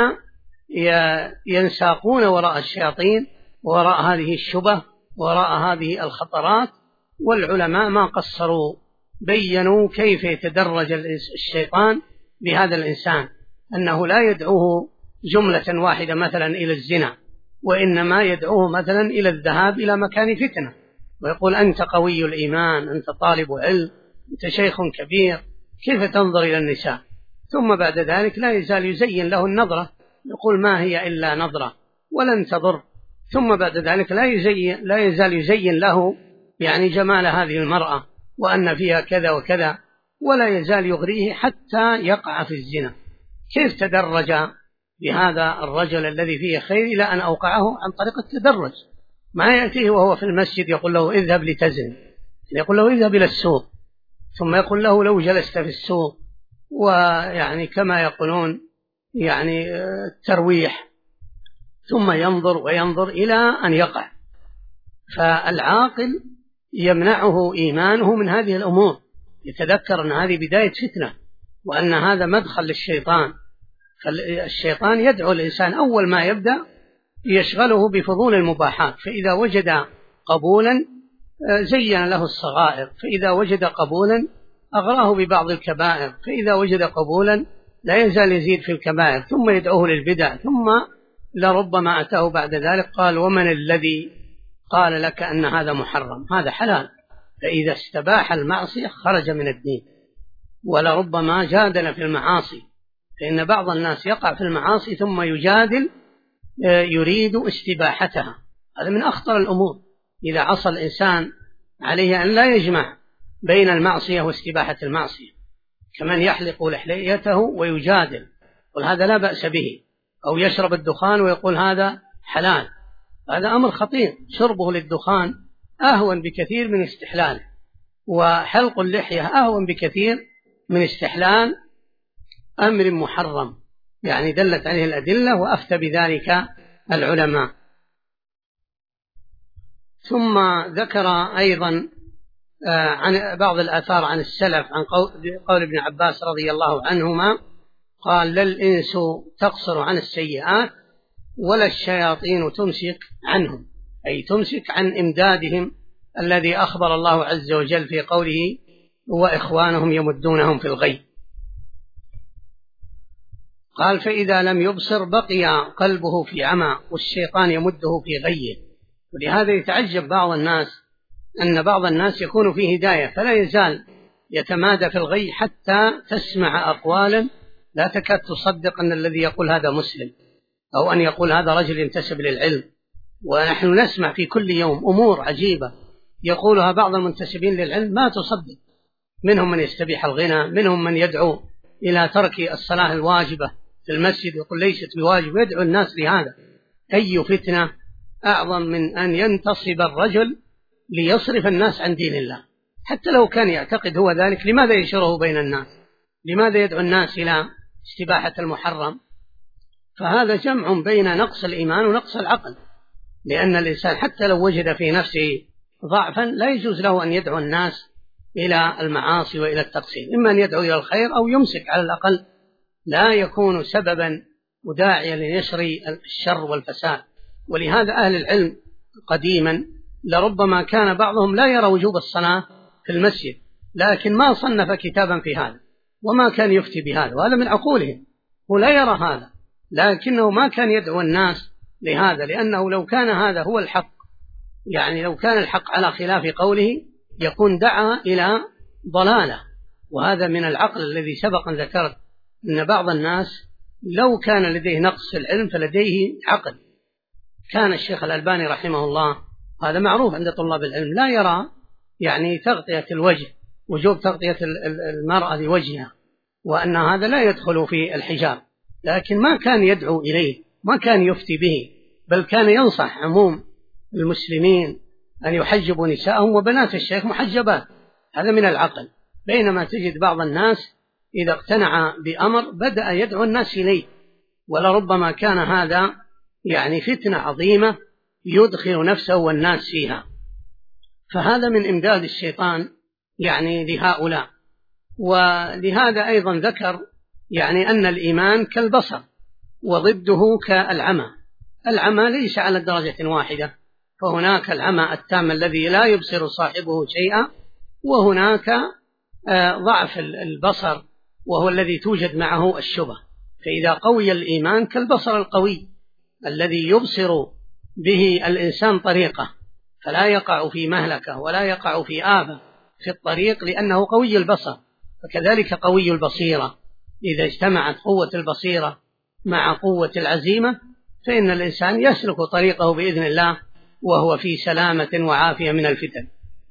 Speaker 2: ينساقون وراء الشياطين وراء هذه الشبه وراء هذه الخطرات، والعلماء ما قصروا، بيّنوا كيف يتدرج الشيطان بهذا الإنسان، أنه لا يدعوه جملة واحدة مثلا إلى الزنا، وإنما يدعوه مثلا إلى الذهاب إلى مكان فتنة، ويقول أنت قوي الإيمان، أنت طالب علم، أنت شيخ كبير، كيف تنظر إلى النساء؟ ثم بعد ذلك لا يزال يزين له النظرة، يقول ما هي إلا نظرة ولن تضر. ثم بعد ذلك لا يزال يزين له يعني جمال هذه المرأة وأن فيها كذا وكذا، ولا يزال يغريه حتى يقع في الزنا. كيف تدرج بهذا الرجل الذي فيه خير إلى أن أوقعه عن طريق التدرج؟ ما يأتيه وهو في المسجد يقول له اذهب لتزن، يقول له اذهب إلى السوق، ثم يقول له لو جلست في السوق، ويعني كما يقولون يعني الترويح، ثم ينظر وينظر إلى أن يقع. فالعاقل يمنعه إيمانه من هذه الأمور، يتذكر أن هذه بداية فتنة، وأن هذا مدخل للشيطان. فالشيطان يدعو الإنسان أول ما يبدأ يشغله بفضول المباحات، فإذا وجد قبولا زين له الصغائر، فإذا وجد قبولا أغراه ببعض الكبائر، فإذا وجد قبولا لا يزال يزيد في الكبائر، ثم يدعوه للبدع، ثم لربما أتاه بعد ذلك قال ومن الذي قال لك أن هذا محرم؟ هذا حلال. فإذا استباح المعصية خرج من الدين. ولربما جادل في المعاصي، فإن بعض الناس يقع في المعاصي ثم يجادل يريد استباحتها، هذا من أخطر الأمور. إذا عصى الإنسان عليه أن لا يجمع بين المعصية واستباحة المعصية، كمن يحلق لحيته ويجادل يقول هذا لا بأس به، أو يشرب الدخان ويقول هذا حلال، هذا أمر خطير. شربه للدخان أهون بكثير من استحلاله، وحلق اللحية أهون بكثير من استحلال أمر محرم، يعني دلت عليه الأدلة وأفتى بذلك العلماء. ثم ذكر أيضا عن بعض الآثار عن السلف، عن قول ابن عباس رضي الله عنهما قال لا الإنس تقصر عن السيئات ولا الشياطين تمسك عنهم، أي تمسك عن إمدادهم الذي أخبر الله عز وجل في قوله وإخوانهم يمدونهم في الغي. قال فإذا لم يبصر بقي قلبه في عمى والشيطان يمده في غيه. ولهذا يتعجب بعض الناس أن بعض الناس يكون في هداية فلا يزال يتمادى في الغي حتى تسمع أقوالا لا تكاد تصدق أن الذي يقول هذا مسلم، أو أن يقول هذا رجل ينتسب للعلم. ونحن نسمع في كل يوم أمور عجيبة يقولها بعض المنتسبين للعلم ما تصدق، منهم من يستبيح الغنى، منهم من يدعو إلى ترك الصلاة الواجبة في المسجد يقول ليست بواجب، يدعو الناس لهذا. أي فتنة أعظم من أن ينتصب الرجل ليصرف الناس عن دين الله، حتى لو كان يعتقد هو ذلك، لماذا ينشره بين الناس؟ لماذا يدعو الناس إلى استباحة المحرم؟ فهذا جمع بين نقص الإيمان ونقص العقل، لأن الإنسان حتى لو وجد في نفسه ضعفا لا يجوز له أن يدعو الناس إلى المعاصي وإلى التقصير، إما أن يدعو إلى الخير أو يمسك على الأقل، لا يكون سببا وداعيا لنشر الشر والفساد. ولهذا أهل العلم قديما لربما كان بعضهم لا يرى وجوب الصلاة في المسجد، لكن ما صنف كتابا في هذا وما كان يفتي بهذا، وهذا من عقولهم، هو لا يرى هذا، لكنه ما كان يدعو الناس لهذا، لأنه لو كان هذا هو الحق، يعني لو كان الحق على خلاف قوله يكون دعا إلى ضلالة. وهذا من العقل الذي سبق أن ذكرت أن بعض الناس لو كان لديه نقص في العلم فلديه عقل. كان الشيخ الألباني رحمه الله هذا معروف عند طلاب العلم، لا يرى يعني تغطية الوجه، وجوب تغطية المرأة لوجهها، وأن هذا لا يدخل في الحجاب، لكن ما كان يدعو إليه، ما كان يفتي به، بل كان ينصح عموم المسلمين أن يحجبوا نساءهم، وبنات الشيخ محجبات، هذا من العقل. بينما تجد بعض الناس إذا اقتنع بأمر بدأ يدعو الناس إليه، ولربما كان هذا يعني فتنة عظيمة يدخل نفسه والناس فيها، فهذا من إمداد الشيطان يعني لهؤلاء. ولهذا أيضا ذكر يعني أن الإيمان كالبصر وضده كالعمى. العمى ليس على درجة واحدة، فهناك العمى التام الذي لا يبصر صاحبه شيئا، وهناك ضعف البصر وهو الذي توجد معه الشبه. فإذا قوي الإيمان كالبصر القوي الذي يبصر به الإنسان طريقه، فلا يقع في مهلكة ولا يقع في آفة في الطريق لأنه قوي البصر. فكذلك قوي البصيرة، إذا اجتمعت قوة البصيرة مع قوة العزيمة فإن الإنسان يسلك طريقه بإذن الله وهو في سلامة وعافية من الفتن.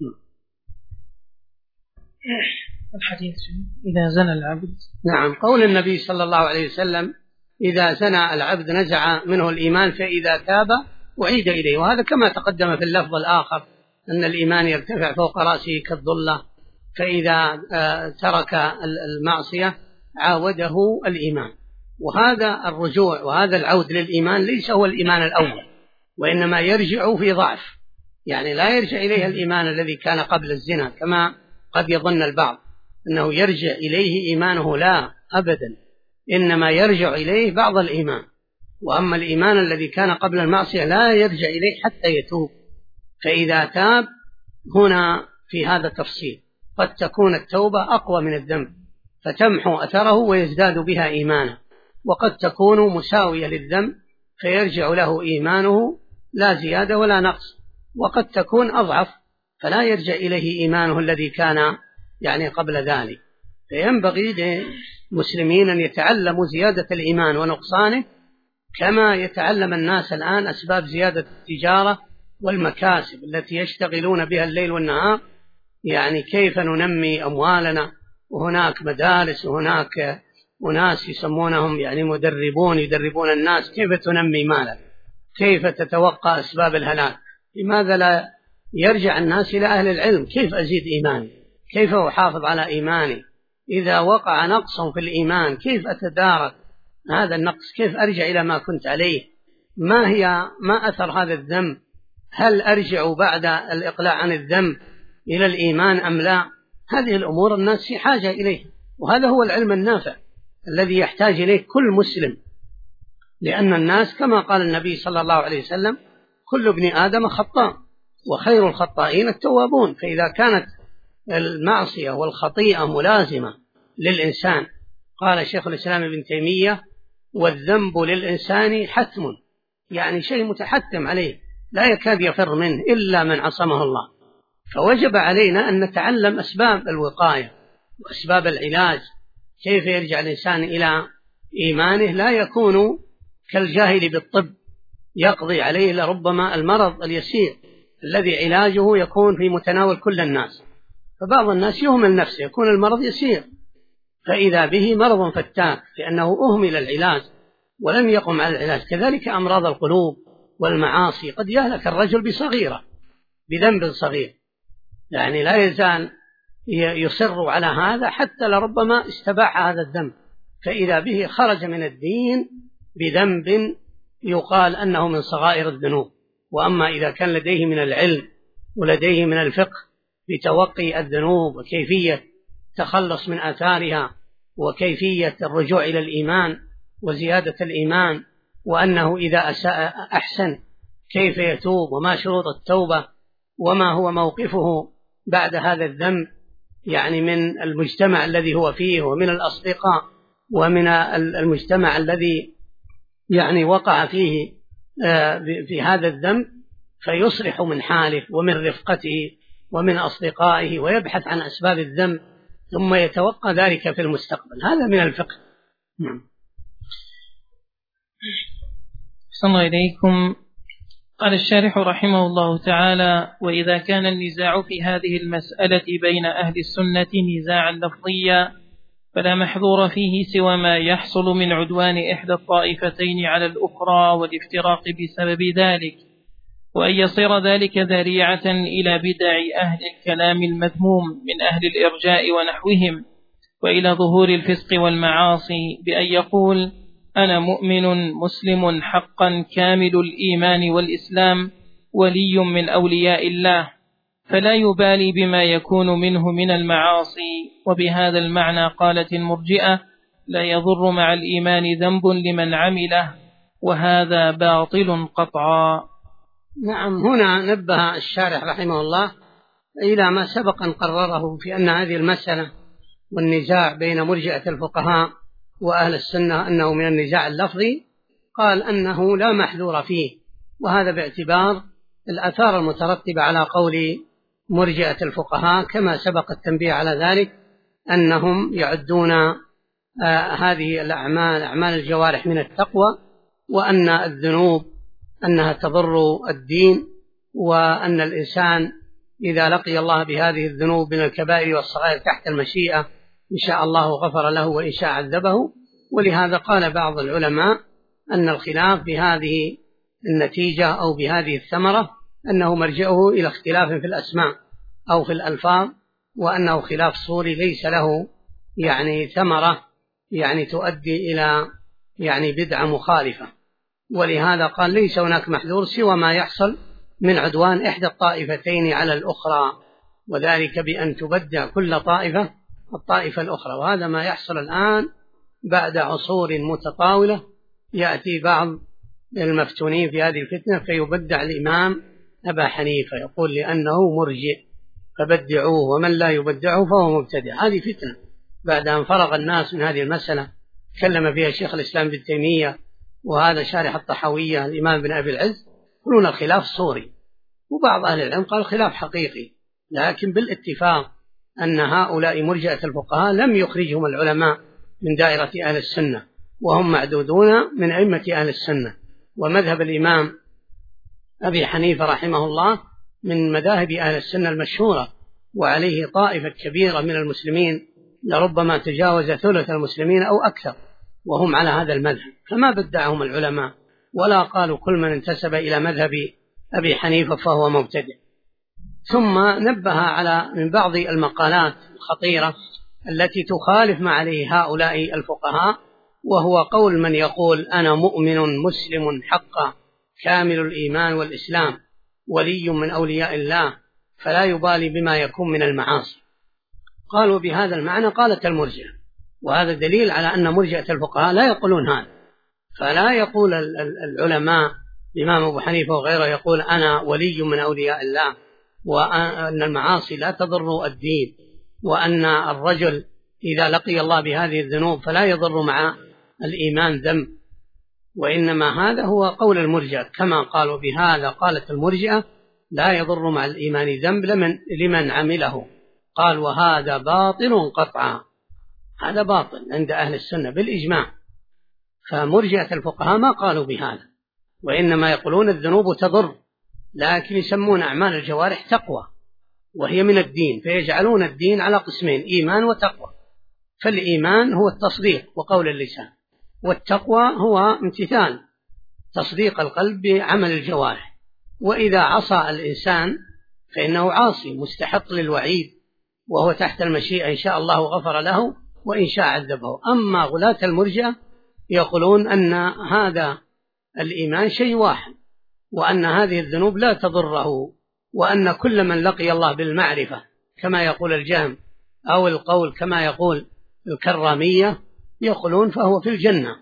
Speaker 1: الحديث إذا زنى العبد،
Speaker 2: نعم، قول النبي صلى الله عليه وسلم إذا زنى العبد نزع منه الإيمان فإذا تاب أعيد إليه، وهذا كما تقدم في اللفظ الآخر أن الإيمان يرتفع فوق رأسه كالظلة، فإذا ترك المعصية عاوده الإيمان. وهذا الرجوع وهذا العود للإيمان ليس هو الإيمان الأول، وإنما يرجع في ضعف، يعني لا يرجع إليه الإيمان الذي كان قبل الزنا كما قد يظن البعض أنه يرجع إليه إيمانه، لا أبدا، إنما يرجع إليه بعض الإيمان. وأما الإيمان الذي كان قبل المعصية لا يرجع إليه حتى يتوب. فإذا تاب هنا في هذا التفصيل، قد تكون التوبة أقوى من الذنب فتمحو أثره ويزداد بها إيمانا، وقد تكون مساوية للذنب فيرجع له إيمانه لا زيادة ولا نقص، وقد تكون أضعف فلا يرجع إليه إيمانه الذي كان يعني قبل ذلك. فينبغي للمسلمين أن يتعلموا زيادة الإيمان ونقصانه كما يتعلم الناس الآن أسباب زيادة التجارة والمكاسب التي يشتغلون بها الليل والنهار، يعني كيف ننمي أموالنا، وهناك مدارس وهناك أناس يسمونهم يعني مدربون يدربون الناس كيف تنمي مالك، كيف تتوقع أسباب الهلاك. لماذا لا يرجع الناس إلى أهل العلم؟ كيف أزيد إيماني، كيف أحافظ على إيماني، إذا وقع نقص في الإيمان كيف أتدارك هذا النقص، كيف أرجع إلى ما كنت عليه، ما أثر هذا الذنب، هل أرجع بعد الإقلاع عن الذنب إلى الإيمان أم لا. هذه الأمور الناس في حاجة إليه، وهذا هو العلم النافع الذي يحتاج إليه كل مسلم، لأن الناس كما قال النبي صلى الله عليه وسلم كل ابن آدم خطاء وخير الخطائين التوابون. فإذا كانت المعصية والخطيئة ملازمة للإنسان، قال شيخ الإسلام ابن تيمية والذنب للإنسان حتم، يعني شيء متحتم عليه لا يكاد يفر منه إلا من عصمه الله. فوجب علينا أن نتعلم أسباب الوقاية وأسباب العلاج، كيف يرجع الإنسان إلى إيمانه، لا يكون كالجاهل بالطب يقضي عليه لربما المرض اليسير الذي علاجه يكون في متناول كل الناس. فبعض الناس يهمل نفسه، يكون المرض يسير فإذا به مرض فتاك لأنه أهمل العلاج ولم يقم على العلاج. كذلك أمراض القلوب والمعاصي، قد يهلك الرجل بصغيرة بذنب صغير، يعني لا يزال يصر على هذا حتى لربما استباح هذا الذنب، فإذا به خرج من الدين بذنب يقال أنه من صغائر الذنوب. وأما إذا كان لديه من العلم ولديه من الفقه بتوقي الذنوب وكيفية تخلص من آثارها وكيفية الرجوع إلى الإيمان وزيادة الإيمان، وأنه إذا أساء أحسن كيف يتوب وما شروط التوبة وما هو موقفه بعد هذا الذنب، يعني من المجتمع الذي هو فيه ومن الأصدقاء ومن المجتمع الذي يعني وقع فيه في هذا الذنب، فيصلح من حاله ومن رفقته ومن أصدقائه ويبحث عن أسباب الذنب ثم يتوقع ذلك في المستقبل. هذا من الفقه.
Speaker 1: أحسن الله إليكم. قال الشارح رحمه الله تعالى: وإذا كان النزاع في هذه المسألة بين أهل السنة نزاعا لفظيا فلا محظور فيه سوى ما يحصل من عدوان إحدى الطائفتين على الأخرى والافتراق بسبب ذلك، وأن يصير ذلك ذريعة إلى بدع أهل الكلام المذموم من أهل الإرجاء ونحوهم، وإلى ظهور الفسق والمعاصي، بأن يقول: أنا مؤمن مسلم حقا كامل الإيمان والإسلام ولي من أولياء الله، فلا يبالي بما يكون منه من المعاصي. وبهذا المعنى قالت المرجئة: لا يضر مع الإيمان ذنب لمن عمله، وهذا باطل قطعا.
Speaker 2: نعم، هنا نبه الشارح رحمه الله إلى ما سبق أن قرره في أن هذه المسألة والنزاع بين مرجئة الفقهاء وأهل السنة أنه من النزاع اللفظي، قال أنه لا محذور فيه، وهذا باعتبار الآثار المترتبة على قول مرجئة الفقهاء، كما سبق التنبيه على ذلك أنهم يعدون هذه الأعمال أعمال الجوارح من التقوى، وأن الذنوب أنها تضر الدين، وأن الإنسان إذا لقي الله بهذه الذنوب من الكبائر والصغائر تحت المشيئة إن شاء الله غفر له وإن شاء عذبه. ولهذا قال بعض العلماء أن الخلاف بهذه النتيجة أو بهذه الثمرة أنه مرجعه إلى اختلاف في الأسماء أو في الألفاظ، وأنه خلاف صوري ليس له ثمرة تؤدي إلى بدعة مخالفة. ولهذا قال: ليس هناك محذور سوى ما يحصل من عدوان إحدى الطائفتين على الأخرى، وذلك بأن تبدع كل طائفة الطائفة الأخرى. وهذا ما يحصل الآن بعد عصور متطاولة، يأتي بعض المفتونين في هذه الفتنة فيبدع الإمام أبا حنيفة، يقول لأنه مرجئ فبدعوه، ومن لا يبدعه فهو مبتدع. هذه فتنة بعد أن فرغ الناس من هذه المسألة تكلم فيها شيخ الإسلام ابن تيمية وهذا شارح الطحاوية الإمام بن أبي العز، يقولون الخلاف صوري، وبعض أهل العلم قال خلاف حقيقي، لكن بالاتفاق أن هؤلاء مرجئة الفقهاء لم يخرجهم العلماء من دائرة أهل السنة، وهم معدودون من أئمة أهل السنة. ومذهب الإمام أبي حنيفة رحمه الله من مذاهب أهل السنة المشهورة، وعليه طائفة كبيرة من المسلمين لربما تجاوز ثلث المسلمين أو أكثر وهم على هذا المذهب، فما بدعهم العلماء ولا قالوا كل من انتسب إلى مذهب أبي حنيفة فهو مبتدع. ثم نبه على من بعض المقالات الخطيرة التي تخالف ما عليه هؤلاء الفقهاء، وهو قول من يقول: أنا مؤمن مسلم حقا كامل الإيمان والإسلام ولي من أولياء الله، فلا يبالي بما يكون من المعاصي. قالوا بهذا المعنى قالت المرجئة، وهذا دليل على أن مرجئة الفقهاء لا يقولون هذا. فلا يقول العلماء الإمام أبو حنيفة وغيره يقول: أنا ولي من أولياء الله، وأن المعاصي لا تضر الدين، وأن الرجل إذا لقي الله بهذه الذنوب فلا يضر مع الإيمان ذنب. وإنما هذا هو قول المرجئة، كما قالوا بهذا قالت المرجئة: لا يضر مع الإيمان ذنب لمن عمله. قال: وهذا باطل قطعا. هذا باطل عند أهل السنة بالإجماع. فمرجئة الفقهاء ما قالوا بهذا، وإنما يقولون الذنوب تضر، لكن يسمون أعمال الجوارح تقوى وهي من الدين، فيجعلون الدين على قسمين: إيمان وتقوى. فالإيمان هو التصديق وقول اللسان، والتقوى هو امتثال تصديق القلب بعمل الجوارح. وإذا عصى الإنسان فإنه عاصي مستحق للوعيد، وهو تحت المشيئة إن شاء الله غفر له وإن شاء عذبه. أما غلاة المرجئة يقولون أن هذا الإيمان شيء واحد، وأن هذه الذنوب لا تضره، وأن كل من لقي الله بالمعرفة كما يقول الجهم أو القول كما يقول الكرامية يقولون فهو في الجنة،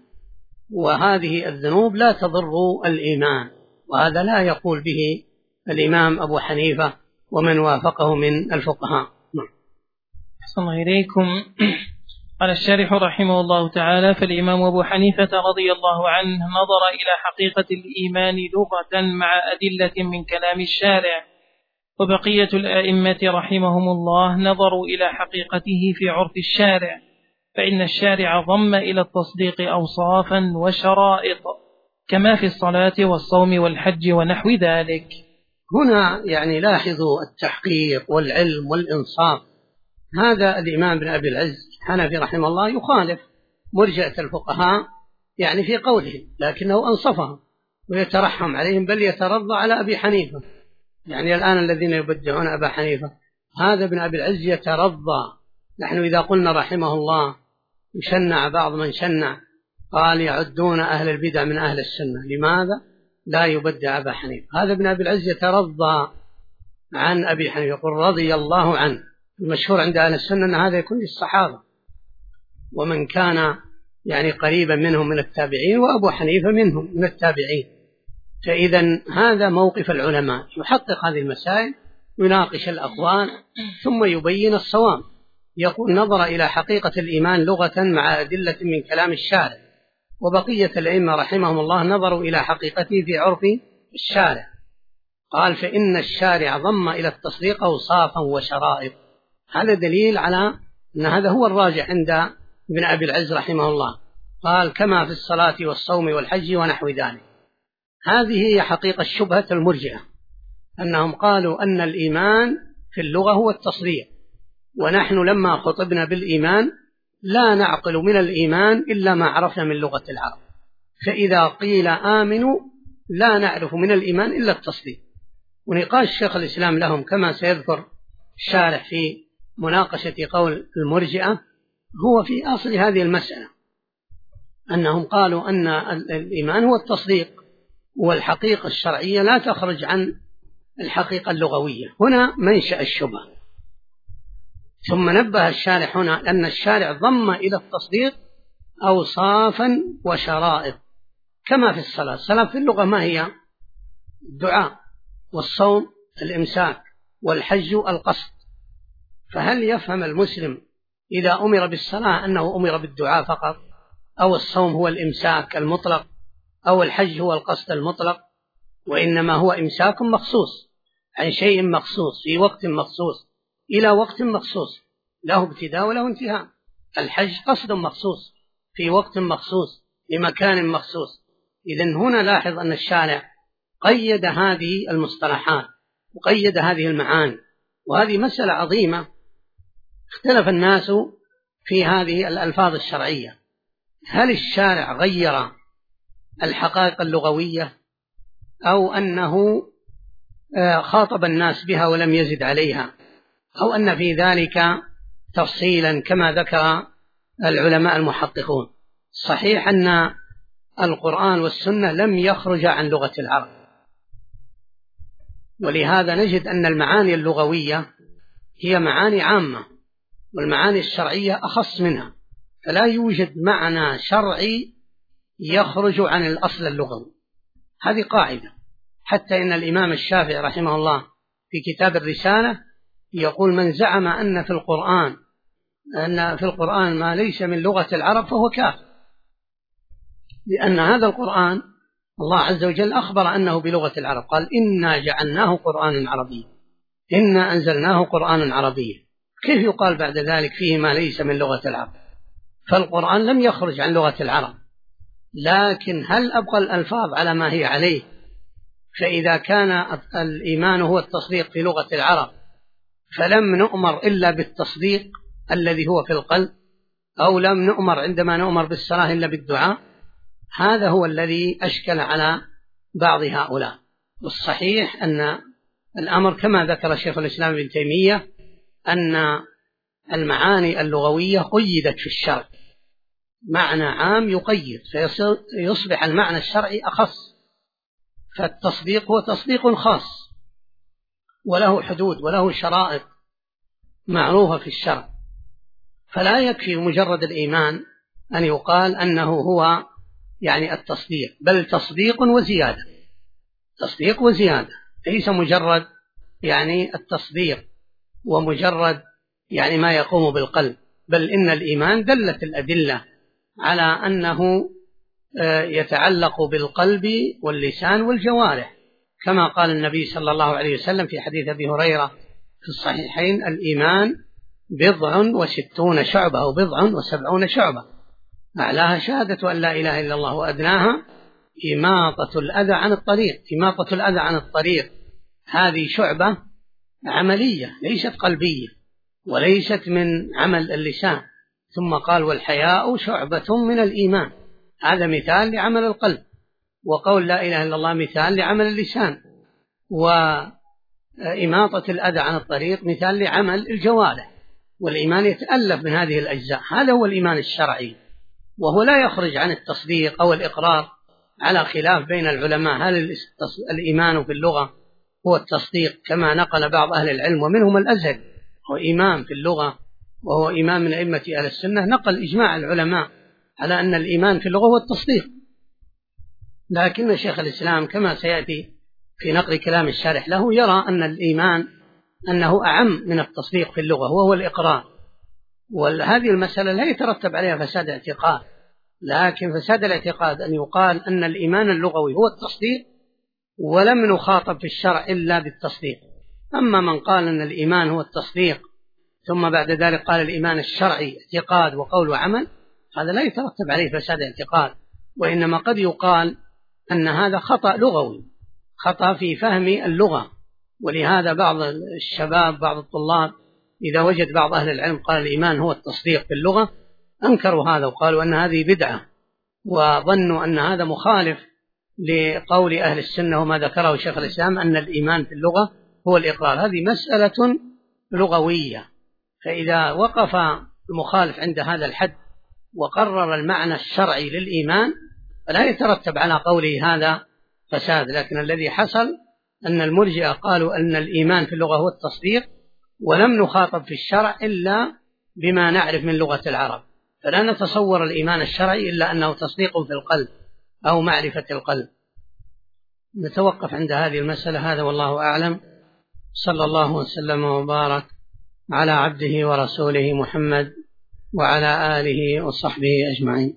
Speaker 2: وهذه الذنوب لا تضر الإيمان. وهذا لا يقول به الإمام أبو حنيفة ومن وافقه من الفقهاء.
Speaker 1: أحسن الله إليكم. قال الشارح رحمه الله تعالى: فالإمام أبو حنيفة رضي الله عنه نظر إلى حقيقة الإيمان لغة مع أدلة من كلام الشارع، وبقية الأئمة رحمهم الله نظروا إلى حقيقته في عرف الشارع، فإن الشارع ضم إلى التصديق أوصافا وشرائط كما في الصلاة والصوم والحج ونحو ذلك.
Speaker 2: هنا يعني لاحظوا التحقيق والعلم والإنصاف. هذا الإمام بن أبي العز الحنفي رحمه الله يخالف مرجئة الفقهاء يعني في قولهم، لكنه أنصفهم ويترحم عليهم، بل يترضى على أبي حنيفة. يعني الآن الذين يبدعون أبا حنيفة، هذا ابن أبي العز يترضى. نحن إذا قلنا رحمه الله يشنع بعض من شنع، قال يعدون أهل البدع من أهل السنة، لماذا لا يبدع أبا حنيفة؟ هذا ابن أبي العز يترضى عن أبي حنيفة، يقول رضي الله عنه. المشهور عند أهل السنة أن هذا يكون للصحابة ومن كان يعني قريبا منهم من التابعين، وأبو حنيفة منهم من التابعين. فإذا هذا موقف العلماء، يحقق هذه المسائل، يناقش الأقوال، ثم يبين الصواب. يقول نظر إلى حقيقة الإيمان لغة مع أدلة من كلام الشارع، وبقية الأئمة رحمهم الله نظروا إلى حقيقته في عرف الشارع. قال فإن الشارع ضم إلى التصديق أوصافا وشرائط. هذا دليل على أن هذا هو الراجح عند ابن أبي العز رحمه الله. قال كما في الصلاة والصوم والحج ونحو ذلك. هذه هي حقيقة الشبهة المرجئة، أنهم قالوا أن الإيمان في اللغة هو التصديق، ونحن لما خطبنا بالإيمان لا نعقل من الإيمان إلا ما عرفنا من لغة العرب، فإذا قيل آمنوا لا نعرف من الإيمان إلا التصديق. ونقاش شيخ الإسلام لهم كما سيذكر الشارح في مناقشة قول المرجئة هو في أصل هذه المسألة، أنهم قالوا أن الإيمان هو التصديق، والحقيقة الشرعية لا تخرج عن الحقيقة اللغوية. هنا منشأ الشبهة. ثم نبه الشارح هنا أن الشارع ضم إلى التصديق أوصافا وشرائط كما في الصلاة. الصلاة في اللغة ما هي؟ الدعاء، والصوم الإمساك، والحج القصد. فهل يفهم المسلم إذا أمر بالصلاة أنه أمر بالدعاء فقط، أو الصوم هو الإمساك المطلق، أو الحج هو القصد المطلق؟ وإنما هو إمساك مخصوص عن شيء مخصوص في وقت مخصوص إلى وقت مخصوص، له ابتداء وله انتهاء. الحج قصد مخصوص في وقت مخصوص لمكان مخصوص. إذن هنا لاحظ أن الشارع قيد هذه المصطلحات وقيد هذه المعاني، وهذه مسألة عظيمة اختلف الناس في هذه الألفاظ الشرعية. هل الشارع غير الحقائق اللغوية، أو أنه خاطب الناس بها ولم يزد عليها، أو أن في ذلك تفصيلا كما ذكر العلماء المحققون؟ صحيح أن القرآن والسنة لم يخرج عن لغة العرب، ولهذا نجد أن المعاني اللغوية هي معاني عامة، والمعاني الشرعية أخص منها، فلا يوجد معنى شرعي يخرج عن الأصل اللغوي. هذه قاعدة. حتى إن الإمام الشافعي رحمه الله في كتاب الرسالة يقول من زعم أن في القرآن ما ليس من لغة العرب فهو كافر، لأن هذا القرآن الله عز وجل أخبر أنه بلغة العرب، قال إنا جعلناه قرآنا عربيا، إنا أنزلناه قرآنا عربيا. كيف يقال بعد ذلك فيه ما ليس من لغة العرب؟ فالقرآن لم يخرج عن لغة العرب، لكن هل أبقى الألفاظ على ما هي عليه؟ فإذا كان الإيمان هو التصديق في لغة العرب فلم نؤمر إلا بالتصديق الذي هو في القلب، أو لم نؤمر عندما نؤمر بالصلاة إلا بالدعاء. هذا هو الذي أشكل على بعض هؤلاء. والصحيح أن الأمر كما ذكر شيخ الإسلام ابن تيمية أن المعاني اللغوية قيدت في الشرع، معنى عام يقيد فيصبح المعنى الشرعي أخص. فالتصديق هو تصديق خاص وله حدود وله شرائط معروفة في الشرع، فلا يكفي مجرد الإيمان أن يقال أنه هو يعني التصديق، بل تصديق وزيادة. تصديق وزيادة، ليس مجرد يعني التصديق ومجرد يعني ما يقوم بالقلب، بل إن الإيمان دلت الأدلة على أنه يتعلق بالقلب واللسان والجوارح، كما قال النبي صلى الله عليه وسلم في حديث أبي هريرة في الصحيحين الإيمان 60 شعبة أو 70 شعبة، أعلاها شهادة أن لا إله إلا الله، وأدناها إماطة الأذى عن الطريق. إماطة الأذى عن الطريق هذه شعبة عملية ليست قلبية وليست من عمل اللسان. ثم قال والحياء شعبة من الإيمان، هذا مثال لعمل القلب. وقول لا إله إلا الله مثال لعمل اللسان. وإماطة الأذى عن الطريق مثال لعمل الجوارح. والإيمان يتألف من هذه الأجزاء، هذا هو الإيمان الشرعي، وهو لا يخرج عن التصديق أو الإقرار، على خلاف بين العلماء هل الإيمان في اللغة هو التصديق كما نقل بعض أهل العلم ومنهم الأزهري، هو إمام في اللغة وهو إمام من أئمة أهل السنة، نقل إجماع العلماء على أن الإيمان في اللغة هو التصديق. لكن شيخ الإسلام كما سيأتي في نقل كلام الشارح له يرى أن الإيمان أنه أعم من التصديق في اللغة وهو الإقرار. وهذه المسألة لا يترتب عليها فساد اعتقاد، لكن فساد الاعتقاد أن يقال أن الإيمان اللغوي هو التصديق ولم نخاطب في الشرع إلا بالتصديق. أما من قال أن الإيمان هو التصديق ثم بعد ذلك قال الإيمان الشرعي اعتقاد وقول وعمل، هذا لا يترتب عليه فساد اعتقاد، وإنما قد يقال أن هذا خطأ لغوي، خطأ في فهم اللغة. ولهذا بعض الشباب بعض الطلاب إذا وجد بعض أهل العلم قال الإيمان هو التصديق في اللغة أنكروا هذا وقالوا أن هذه بدعة، وظنوا أن هذا مخالف لقول أهل السنة وما ذكره شيخ الإسلام أن الإيمان في اللغة هو الإقرار. هذه مسألة لغوية، فإذا وقف المخالف عند هذا الحد وقرر المعنى الشرعي للإيمان فلا يترتب على قوله هذا فساد. لكن الذي حصل أن المرجئة قالوا أن الإيمان في اللغة هو التصديق ولم نخاطب في الشرع إلا بما نعرف من لغة العرب، فلا نتصور الإيمان الشرعي إلا أنه تصديق في القلب أو معرفة القلب. نتوقف عند هذه المسألة، هذا والله أعلم. صلى الله وسلم وبارك على عبده ورسوله محمد وعلى آله وصحبه أجمعين.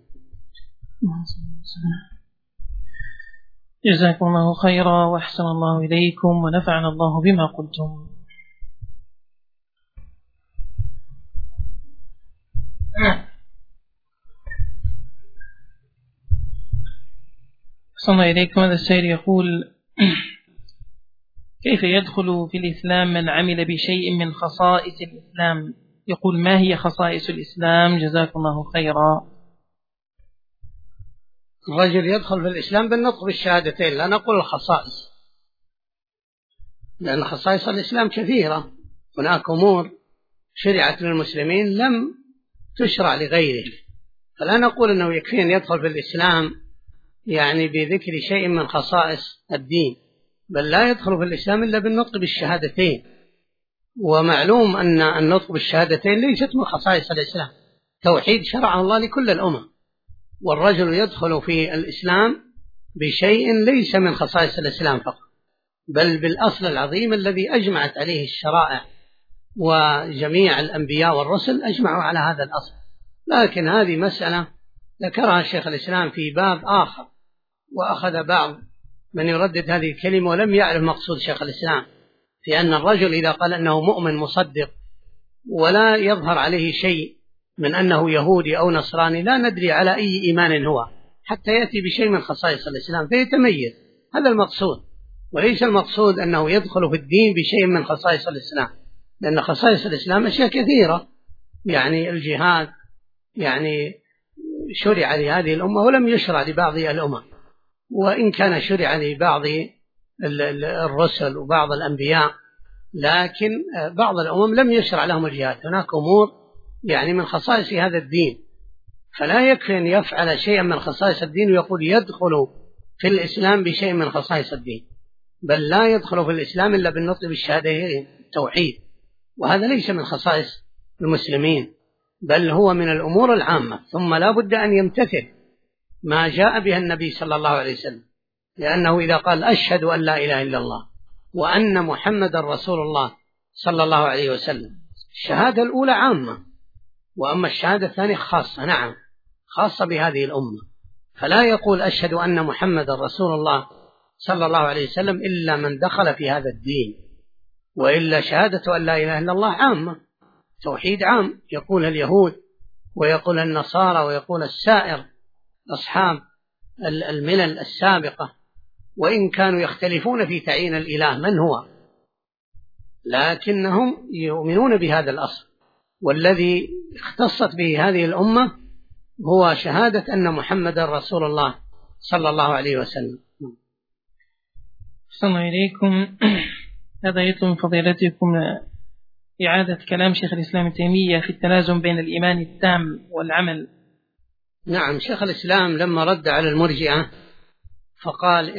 Speaker 1: جزاكم الله خيرا وأحسن الله إليكم ونفعنا الله بما قلتم. أحسن إليكم. هذا السائل يقول كيف يدخل في الإسلام من عمل بشيء من خصائص الإسلام؟ يقول ما هي خصائص الإسلام؟ جزاكم الله خيرا.
Speaker 2: الرجل يدخل في الإسلام بالنطق بالشهادتين، لا نقول الخصائص، لأن خصائص الإسلام كثيرة. هناك أمور شرعت للمسلمين لم تشرع لغيره، فلا نقول أنه يكفي أن يدخل في الإسلام يعني بذكر شيء من خصائص الدين، بل لا يدخل في الإسلام إلا بالنطق بالشهادتين. ومعلوم أن النطق بالشهادتين ليست من خصائص الإسلام، توحيد شرعه الله لكل الأمم، والرجل يدخل في الإسلام بشيء ليس من خصائص الإسلام فقط، بل بالأصل العظيم الذي أجمعت عليه الشرائع، وجميع الأنبياء والرسل أجمعوا على هذا الأصل. لكن هذه مسألة ذكرها الشيخ الإسلام في باب آخر، وأخذ بعض من يردد هذه الكلمة ولم يعرف مقصود شيخ الإسلام في أن الرجل إذا قال أنه مؤمن مصدق ولا يظهر عليه شيء من أنه يهودي أو نصراني لا ندري على أي إيمان هو حتى يأتي بشيء من خصائص الإسلام فيتميز، هذا المقصود. وليس المقصود أنه يدخل في الدين بشيء من خصائص الإسلام، لأن خصائص الإسلام أشياء كثيرة، يعني الجهاد يعني شرع لهذه الأمة ولم يشرع لبعض الأمم، وإن كان شرع لبعض الرسل وبعض الأنبياء، لكن بعض الأمم لم يشرع لهم الجهاد. هناك أمور يعني من خصائص هذا الدين، فلا يكفي أن يفعل شيئا من خصائص الدين ويقول يدخل في الإسلام بشيء من خصائص الدين، بل لا يدخل في الإسلام إلا بالنطق بالشهادتين التوحيد، وهذا ليس من خصائص المسلمين بل هو من الأمور العامة. ثم لا بد أن يمتثل ما جاء بها النبي صلى الله عليه وسلم، لأنه إذا قال أشهد أن لا إله إلا الله وأن محمد رسول الله صلى الله عليه وسلم، الشهادة الأولى عامة، وأما الشهادة الثانية خاصة، نعم خاصة بهذه الأمة، فلا يقول أشهد أن محمد رسول الله صلى الله عليه وسلم إلا من دخل في هذا الدين، وإلا شهادة أن لا إله إلا الله عامة، توحيد عام يقول اليهود ويقول النصارى ويقول السائر أصحاب الملل السابقة، وإن كانوا يختلفون في تعيين الإله من هو، لكنهم يؤمنون بهذا الأصل، والذي اختصت به هذه الأمة هو شهادة أن محمد رسول الله صلى الله عليه وسلم.
Speaker 1: السلام عليكم. هذا يطلب فضيلتكم إعادة كلام شيخ الإسلام ابن تيمية في التلازم بين الإيمان التام والعمل.
Speaker 2: نعم، شيخ الإسلام لما رد على المرجئة فقال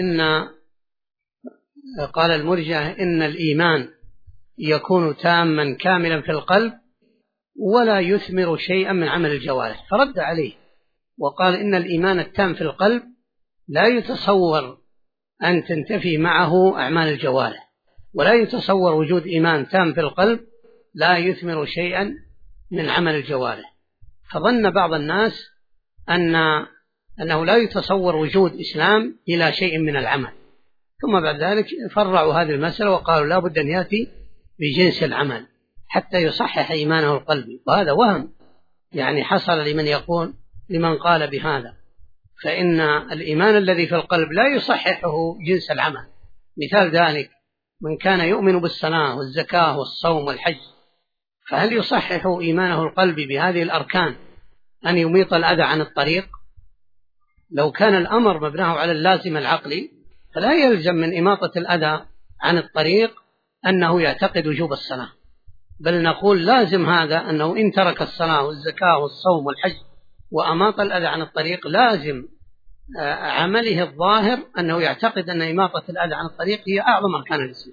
Speaker 2: قال المرجئة إن الإيمان يكون تاما كاملا في القلب ولا يثمر شيئا من عمل الجوارح، فرد عليه وقال إن الإيمان التام في القلب لا يتصور أن تنتفي معه أعمال الجوارح، ولا يتصور وجود إيمان تام في القلب لا يثمر شيئا من عمل الجوارح. فظن بعض الناس أنه لا يتصور وجود إسلام إلى شيء من العمل، ثم بعد ذلك فرعوا هذه المسألة وقالوا لا بد أن يأتي بجنس العمل حتى يصحح إيمانه القلبي، وهذا وهم يعني حصل لمن قال بهذا، فإن الإيمان الذي في القلب لا يصححه جنس العمل. مثال ذلك من كان يؤمن بالصلاة والزكاة والصوم والحج، فهل يصحح إيمانه القلبي بهذه الأركان أن يميط الأذى عن الطريق؟ لو كان الأمر مبناه على اللازم العقلي فلا يلزم من إماطة الأذى عن الطريق أنه يعتقد وجوب الصلاة، بل نقول لازم هذا أنه إن ترك الصلاة والزكاة والصوم والحج وأماط الأذى عن الطريق لازم عمله الظاهر أنه يعتقد أن إماطة الأذى عن الطريق هي أعظم أركان الإسلام.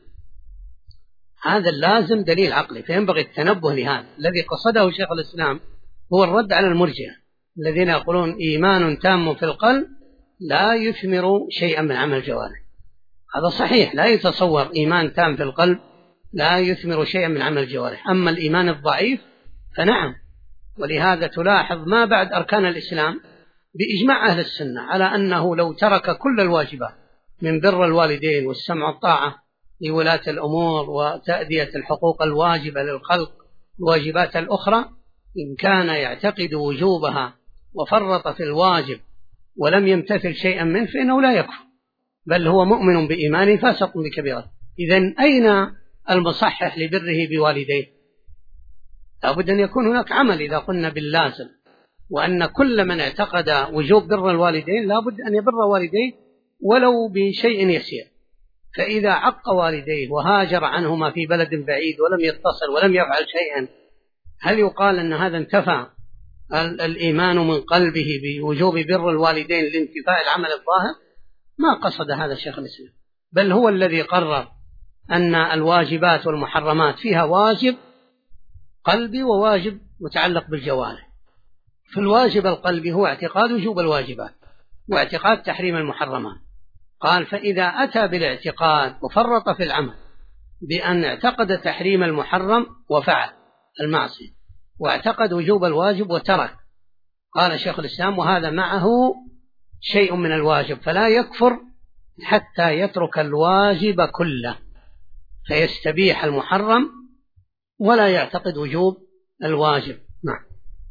Speaker 2: هذا اللازم دليل عقلي، فينبغي التنبه لهذا. الذي قصده شيخ الإسلام هو الرد على المرجئة الذين يقولون إيمان تام في القلب لا يثمر شيئا من عمل الجوارح. هذا صحيح، لا يتصور إيمان تام في القلب لا يثمر شيئا من عمل الجوارح. أما الإيمان الضعيف فنعم، ولهذا تلاحظ ما بعد أركان الإسلام بإجماع أهل السنة على أنه لو ترك كل الواجبات من بر الوالدين والسمع والطاعة لولاة الأمور وتأدية الحقوق الواجبة للخلق الواجبات الأخرى، إن كان يعتقد وجوبها وفرط في الواجب ولم يمتثل شيئا منه فإنه لا يكفر، بل هو مؤمن بإيمانه فاسق بكبيرة. إذن أين المصحح لبره بوالديه؟ لابد أن يكون هناك عمل إذا قلنا باللازم، وأن كل من اعتقد وجوب بر الوالدين لابد أن يبر والديه ولو بشيء يسير. فإذا عق والديه وهاجر عنهما في بلد بعيد ولم يتصل ولم يفعل شيئا، هل يقال أن هذا انتفى الإيمان من قلبه بوجوب بر الوالدين لانتفاء العمل الظاهر؟ ما قصد هذا شيخ الإسلام، بل هو الذي قرر أن الواجبات والمحرمات فيها واجب قلبي وواجب متعلق بالجوارح. فالواجب القلبي هو اعتقاد وجوب الواجبات واعتقاد تحريم المحرمات. قال فإذا أتى بالاعتقاد وفرط في العمل بأن اعتقد تحريم المحرم وفعل المعصية واعتقد وجوب الواجب وترك، قال شيخ الإسلام وهذا معه شيء من الواجب فلا يكفر حتى يترك الواجب كله، فيستبيح المحرم ولا يعتقد وجوب الواجب. نعم.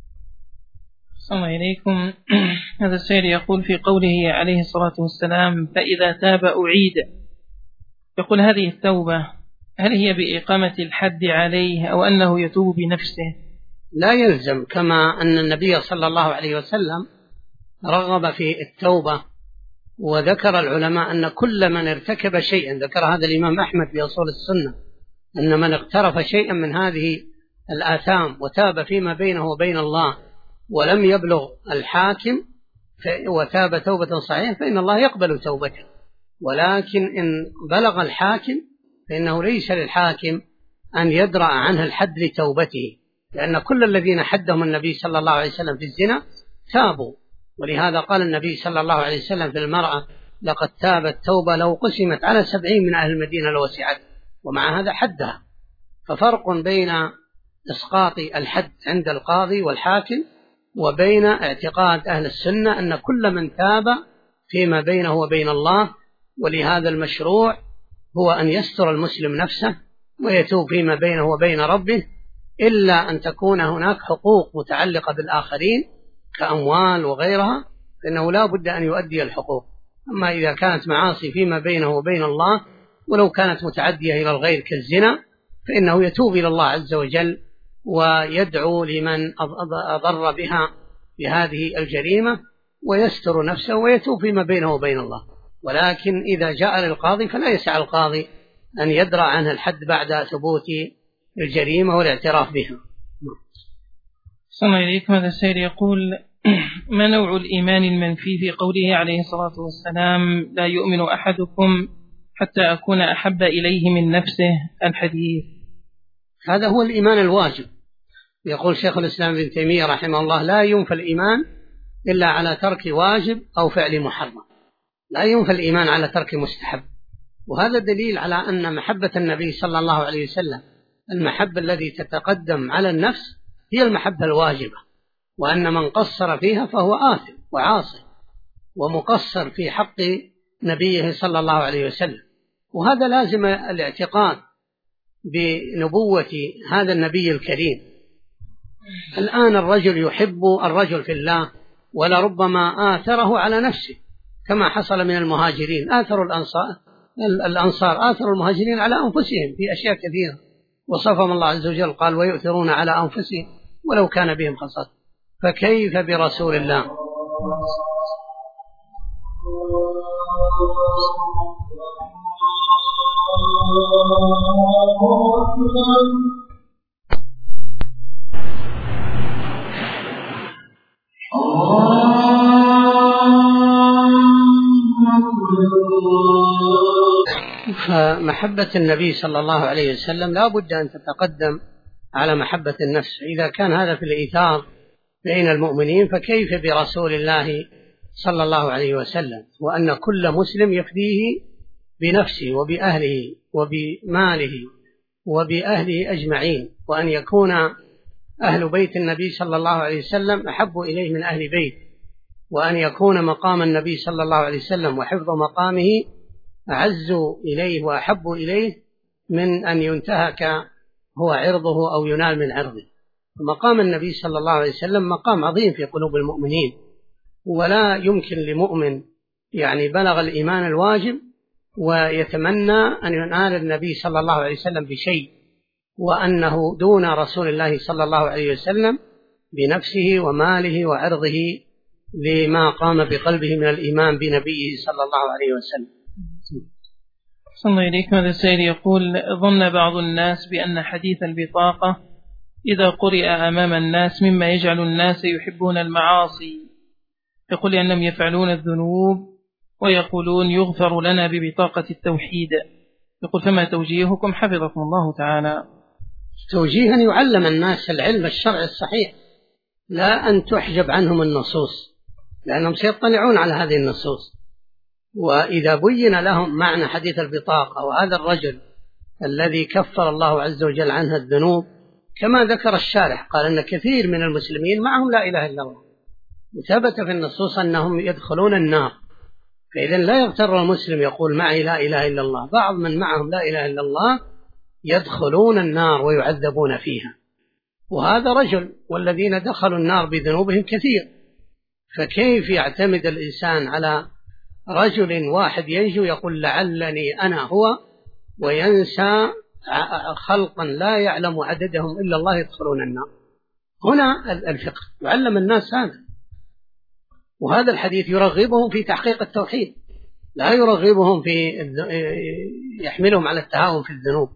Speaker 1: السلام عليكم. هذا السائل يقول في قوله عليه الصلاة والسلام فإذا تاب أعيد، يقول هذه التوبة هل هي بإقامة الحد عليه أو أنه يتوب بنفسه؟
Speaker 2: لا يلزم، كما أن النبي صلى الله عليه وسلم رغب في التوبة، وذكر العلماء أن كل من ارتكب شيئا، ذكر هذا الإمام أحمد في أصول السنة، أن من اقترف شيئا من هذه الآثام وتاب فيما بينه وبين الله ولم يبلغ الحاكم وتاب توبة صحيحة فإن الله يقبل توبته، ولكن إن بلغ الحاكم فإنه ليس للحاكم أن يدرأ عنه الحد لتوبته، لأن كل الذين حدهم النبي صلى الله عليه وسلم في الزنا تابوا، ولهذا قال النبي صلى الله عليه وسلم في المرأة لقد تابت توبة لو قسمت على 70 من أهل المدينة لوسعت، ومع هذا حدها. ففرق بين إسقاط الحد عند القاضي والحاكم وبين اعتقاد أهل السنة أن كل من تاب فيما بينه وبين الله، ولهذا المشروع هو أن يستر المسلم نفسه ويتوب فيما بينه وبين ربه، إلا أن تكون هناك حقوق متعلقة بالآخرين كأموال وغيرها، فإنه لا بد أن يؤدي الحقوق. أما إذا كانت معاصي فيما بينه وبين الله ولو كانت متعدية إلى الغير كالزنا فإنه يتوب إلى الله عز وجل ويدعو لمن أضر بها بهذه الجريمة ويستر نفسه ويتوب فيما بينه وبين الله. ولكن إذا جاء للقاضي فلا يسع القاضي أن يدرأ عنه الحد بعد ثبوت الجريمة والاعتراف بها.
Speaker 1: صلى إليكم. هذا السائل يقول: ما نوع الإيمان المنفي في قوله عليه الصلاة والسلام: لا يؤمن أحدكم حتى أكون أحب إليه من نفسه، الحديث؟
Speaker 2: هذا هو الإيمان الواجب. يقول شيخ الإسلام ابن تيمية رحمه الله: لا ينفى الإيمان إلا على ترك واجب أو فعل محرم، لا ينفى الإيمان على ترك مستحب. وهذا دليل على أن محبة النبي صلى الله عليه وسلم المحبة التي تتقدم على النفس هي المحبة الواجبة، وأن من قصر فيها فهو آثم وعاصي ومقصر في حق نبيه صلى الله عليه وسلم. وهذا لازم الاعتقاد بنبوة هذا النبي الكريم. الآن الرجل يحب الرجل في الله ولربما آثره على نفسه، كما حصل من المهاجرين، آثروا الأنصار آثروا المهاجرين على أنفسهم في أشياء كثيرة، وصفهم الله عز وجل قال: ويؤثرون على أنفسهم ولو كان بهم خصاصة. فكيف برسول الله؟ فمحبة النبي صلى الله عليه وسلم لا بد أن تتقدم على محبة النفس. إذا كان هذا في الإيثار بين المؤمنين فكيف برسول الله صلى الله عليه وسلم، وأن كل مسلم يفديه بنفسه وبأهله وبماله وبأهله أجمعين، وأن يكون أهل بيت النبي صلى الله عليه وسلم أحب إليه من أهل بيت، وأن يكون مقام النبي صلى الله عليه وسلم وحفظ مقامه أعز إليه وأحب إليه من أن ينتهك هو عرضه أو ينال من عرضه. مقام النبي صلى الله عليه وسلم مقام عظيم في قلوب المؤمنين، ولا يمكن لمؤمن بلغ الإيمان الواجب ويتمنى أن ينال النبي صلى الله عليه وسلم بشيء، وأنه دون رسول الله صلى الله عليه وسلم بنفسه وماله وعرضه لما قام بقلبه من الإيمان بنبيه صلى الله عليه وسلم.
Speaker 1: صلى الله عليكم. هذا السائل يقول: ظن بعض الناس بأن حديث البطاقة إذا قرئ أمام الناس مما يجعل الناس يحبون المعاصي، يقول لأنهم يفعلون الذنوب ويقولون يغفر لنا ببطاقة التوحيد، يقول: فما توجيهكم حفظكم الله تعالى؟
Speaker 2: توجيها يعلم الناس العلم الشرعي الصحيح، لا أن تحجب عنهم النصوص، لأنهم سيطلعون على هذه النصوص. وإذا بين لهم معنى حديث البطاقة وهذا الرجل الذي كفر الله عز وجل عنه الذنوب، كما ذكر الشارح قال أن كثير من المسلمين معهم لا إله إلا الله، وثبت في النصوص أنهم يدخلون النار. فإذا لا يغتر المسلم يقول معي لا إله إلا الله، بعض من معهم لا إله إلا الله يدخلون النار ويعذبون فيها، وهذا رجل، والذين دخلوا النار بذنوبهم كثير. فكيف يعتمد الإنسان على رجل واحد ينجو يقول لعلني أنا هو، وينسى خلقا لا يعلم عددهم إلا الله يدخلون النار؟ هنا الفقه يعلم الناس هذا، وهذا الحديث يرغبهم في تحقيق التوحيد، لا يرغبهم في يحملهم على التهاون في الذنوب.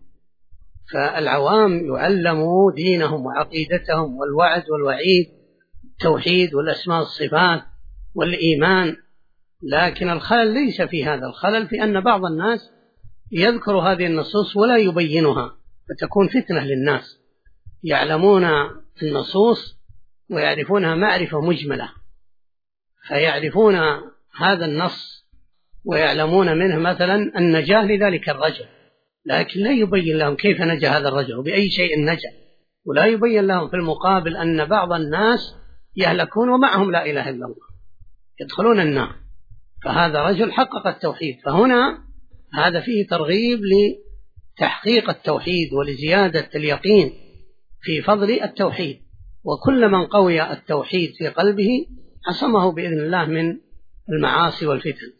Speaker 2: فالعوام يعلموا دينهم وعقيدتهم والوعد والوعيد، التوحيد والأسماء والصفات والإيمان. لكن الخلل ليس في هذا، الخلل في أن بعض الناس يذكر هذه النصوص ولا يبينها، فتكون فتنة للناس. يعلمون النصوص ويعرفونها معرفة مجملة، فيعرفون هذا النص ويعلمون منه مثلا النجاة لذلك الرجل، لكن لا يبين لهم كيف نجا هذا الرجل وبأي شيء نجا، ولا يبين لهم في المقابل أن بعض الناس يهلكون ومعهم لا إله إلا الله يدخلون النار، فهذا رجل حقق التوحيد. فهنا هذا فيه ترغيب لتحقيق التوحيد ولزيادة اليقين في فضل التوحيد، وكل من قوي التوحيد في قلبه عصمه بإذن الله من المعاصي والفتن.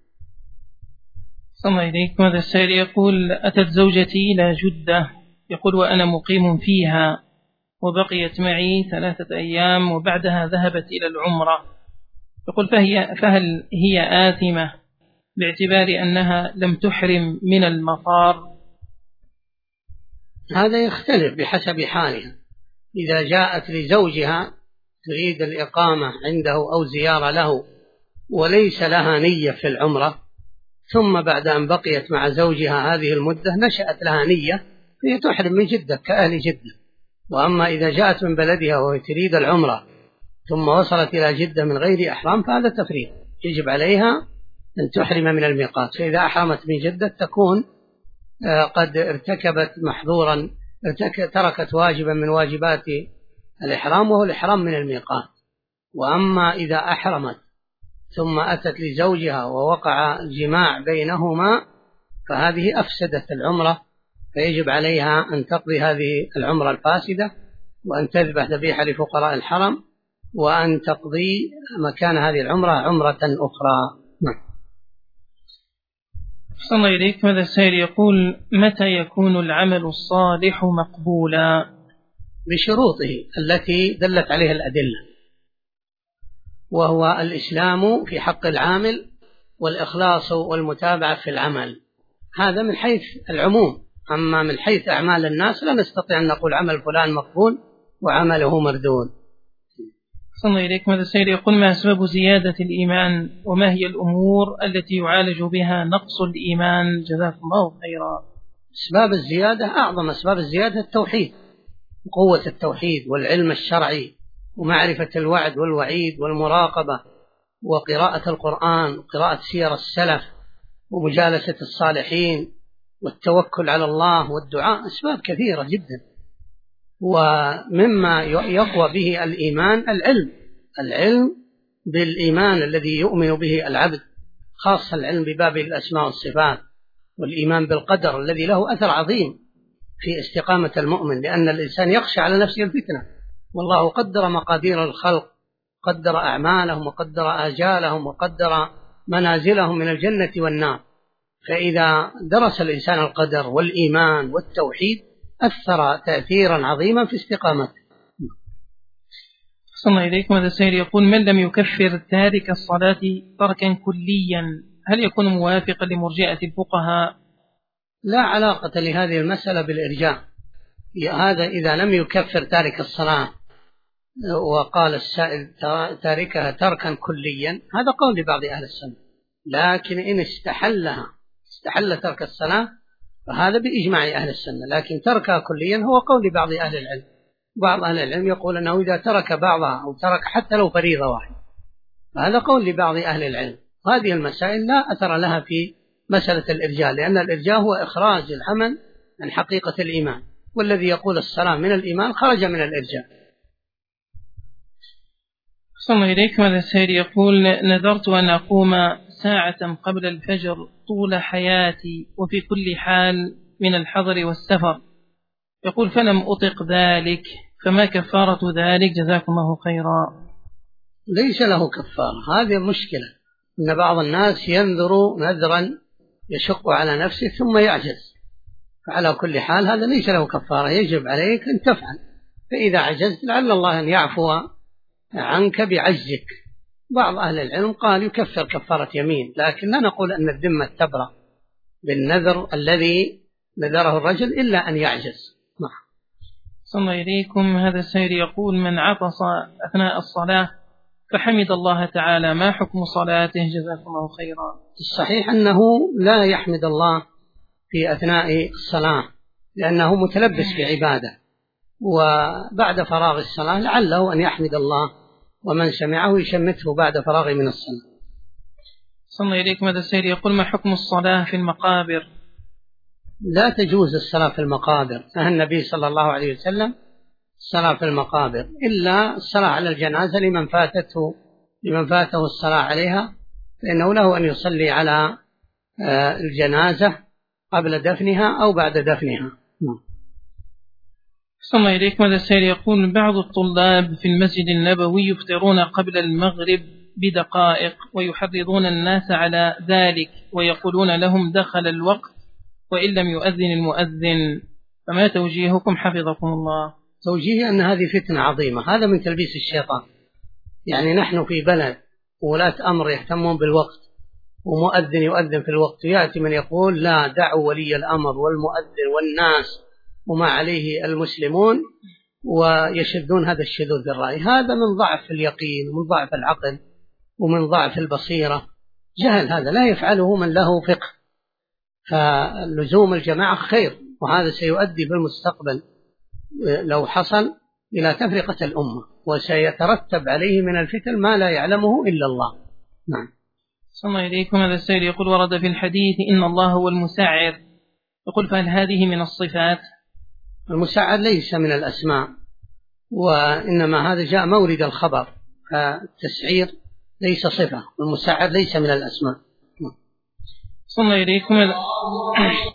Speaker 1: صلى إليك. هذا السائل يقول: أتت زوجتي إلى جدة، يقول وأنا مقيم فيها، وبقيت معي 3 أيام وبعدها ذهبت إلى العمرة، يقول فهل هي آثمة باعتبار أنها لم تحرم من المطار؟
Speaker 2: هذا يختلف بحسب حالها. إذا جاءت لزوجها تريد الإقامة عنده أو زيارة له وليس لها نية في العمرة، ثم بعد أن بقيت مع زوجها هذه المدة نشأت لها نية، فهي تحرم من جدة كأهل جدة. وأما إذا جاءت من بلدها وهي تريد العمرة ثم وصلت إلى جدة من غير إحرام فهذا تفريط، يجب عليها أن تحرم من الميقات. فإذا أحرمت من جدة تكون قد ارتكبت محظورا، تركت واجبا من واجبات الإحرام وهو الإحرام من الميقات. وأما إذا أحرمت ثم أتت لزوجها ووقع جماع بينهما فهذه أفسدت العمرة، فيجب عليها أن تقضي هذه العمرة الفاسدة وأن تذبح ذبيحة لفقراء الحرم وأن تقضي مكان هذه العمرة عمرة أخرى.
Speaker 1: صلى الله إليك. هذا السائل يقول: متى يكون العمل الصالح مقبولا؟
Speaker 2: بشروطه التي دلت عليها الأدلة، وهو الإسلام في حق العامل والإخلاص والمتابعة في العمل، هذا من حيث العموم. أما من حيث أعمال الناس لا نستطيع أن نقول عمل فلان مقبول وعمله مردود.
Speaker 1: صلى الله إليك. هذا السائل يقول: ما أسباب زيادة الإيمان، وما هي الأمور التي يعالج بها نقص الإيمان؟ جزاكم الله خيرا.
Speaker 2: أسباب الزيادة، أعظم أسباب الزيادة التوحيد، قوة التوحيد والعلم الشرعي ومعرفة الوعد والوعيد والمراقبة وقراءة القرآن وقراءة سير السلف ومجالسة الصالحين والتوكل على الله والدعاء، أسباب كثيرة جدا. ومما يقوى به الإيمان العلم بالإيمان الذي يؤمن به العبد، خاصة العلم بباب الأسماء والصفات، والإيمان بالقدر الذي له أثر عظيم في استقامة المؤمن، لأن الإنسان يخشى على نفسه الفتنة، والله قدر مقادير الخلق، قدر أعمالهم وقدر آجالهم وقدر منازلهم من الجنة والنار. فإذا درس الإنسان القدر والإيمان والتوحيد أثر تأثيرا عظيما في استقامته.
Speaker 1: صلى الله إليكم. هذا السائل يقول: من لم يكفر تارك الصلاة تركا كليا هل يكون موافقا لمرجئة الفقهاء؟
Speaker 2: لا علاقة لهذه المسألة بالإرجاء. هذا إذا لم يكفر تارك الصلاة وقال السائل تاركها تركا كليا، هذا قول لبعض أهل السنة. لكن إن استحل ترك الصلاة فهذا بإجماع أهل السنة، لكن تركها كليا هو قول بعض أهل العلم. بعض أهل العلم يقول أنه إذا ترك بعضها أو ترك حتى لو فريضة واحدة فهذا قول لبعض أهل العلم. هذه المسائل لا أثر لها في مسألة الإرجاء، لأن الإرجاء هو إخراج العمل عن حقيقة الإيمان، والذي يقول الصلاة من الإيمان خرج من الإرجاء.
Speaker 1: صلى الله إليكم. هذا السائل يقول: نذرت أن أقوم ساعة قبل الفجر طول حياتي وفي كل حال من الحضر والسفر، يقول فلم أطق ذلك، فما كفارة ذلك؟ جزاكم الله خيرا.
Speaker 2: ليس له كفارة، هذه مشكلة، إن بعض الناس ينذر نذرا يشق على نفسه ثم يعجز، فعلى كل حال هذا ليس له كفارة، يجب عليك أن تفعل، فإذا عجزت لعل الله أن يعفو عنك بعجزك. بعض أهل العلم قال يكفر كفارة يمين، لكن لا نقول أن الذمة تبرأ بالنذر الذي نذره الرجل إلا أن يعجز.
Speaker 1: صلى الله إليكم. هذا السائل يقول: من عطس أثناء الصلاة فحمد الله تعالى، ما حكم صلاته؟ جزاكم الله خيرا.
Speaker 2: الصحيح أنه لا يحمد الله في أثناء الصلاة لأنه متلبس بعبادة، وبعد فراغ الصلاة لعله أن يحمد الله، ومن سمعه يشمته بعد فراغه من الصلاة.
Speaker 1: صلى الله إليكم. هذا السائل يقول: ما حكم الصلاة في المقابر؟
Speaker 2: لا تجوز الصلاة في المقابر، نهى النبي صلى الله عليه وسلم الصلاة في المقابر، إلا الصلاة على الجنازة لمن فاته الصلاة عليها، فإنه له أن يصلي على الجنازة قبل دفنها أو بعد دفنها.
Speaker 1: ثم إليكم هذا السائل يقول: بعض الطلاب في المسجد النبوي يفطرون قبل المغرب بدقائق ويحرضون الناس على ذلك ويقولون لهم دخل الوقت وإن لم يؤذن المؤذن، فما توجيهكم حفظكم الله؟
Speaker 2: توجيهي أن هذه فتنة عظيمة، هذا من تلبيس الشيطان. يعني نحن في بلد ولاة أمر يهتمون بالوقت ومؤذن يؤذن في الوقت، يأتي من يقول لا، دعوا ولي الأمر والمؤذن والناس وما عليه المسلمون، ويشدون هذا الشذوذ بالرأي. هذا من ضعف اليقين ومن ضعف العقل ومن ضعف البصيرة، جهل، هذا لا يفعله من له فقه. فلزوم الجماعة خير، وهذا سيؤدي بالمستقبل لو حصل إلى تفرقة الأمة، وسيترتب عليه من الفتن ما لا يعلمه إلا الله. نعم.
Speaker 1: ثم إليكم هذا السائل يقول: ورد في الحديث إن الله هو المسعر، يقول فهل هذه من الصفات؟
Speaker 2: المسعر ليس من الأسماء، وإنما هذا جاء مورد الخبر، فالتسعير ليس صفة، والمسعر ليس من الأسماء.
Speaker 1: ثم إليكم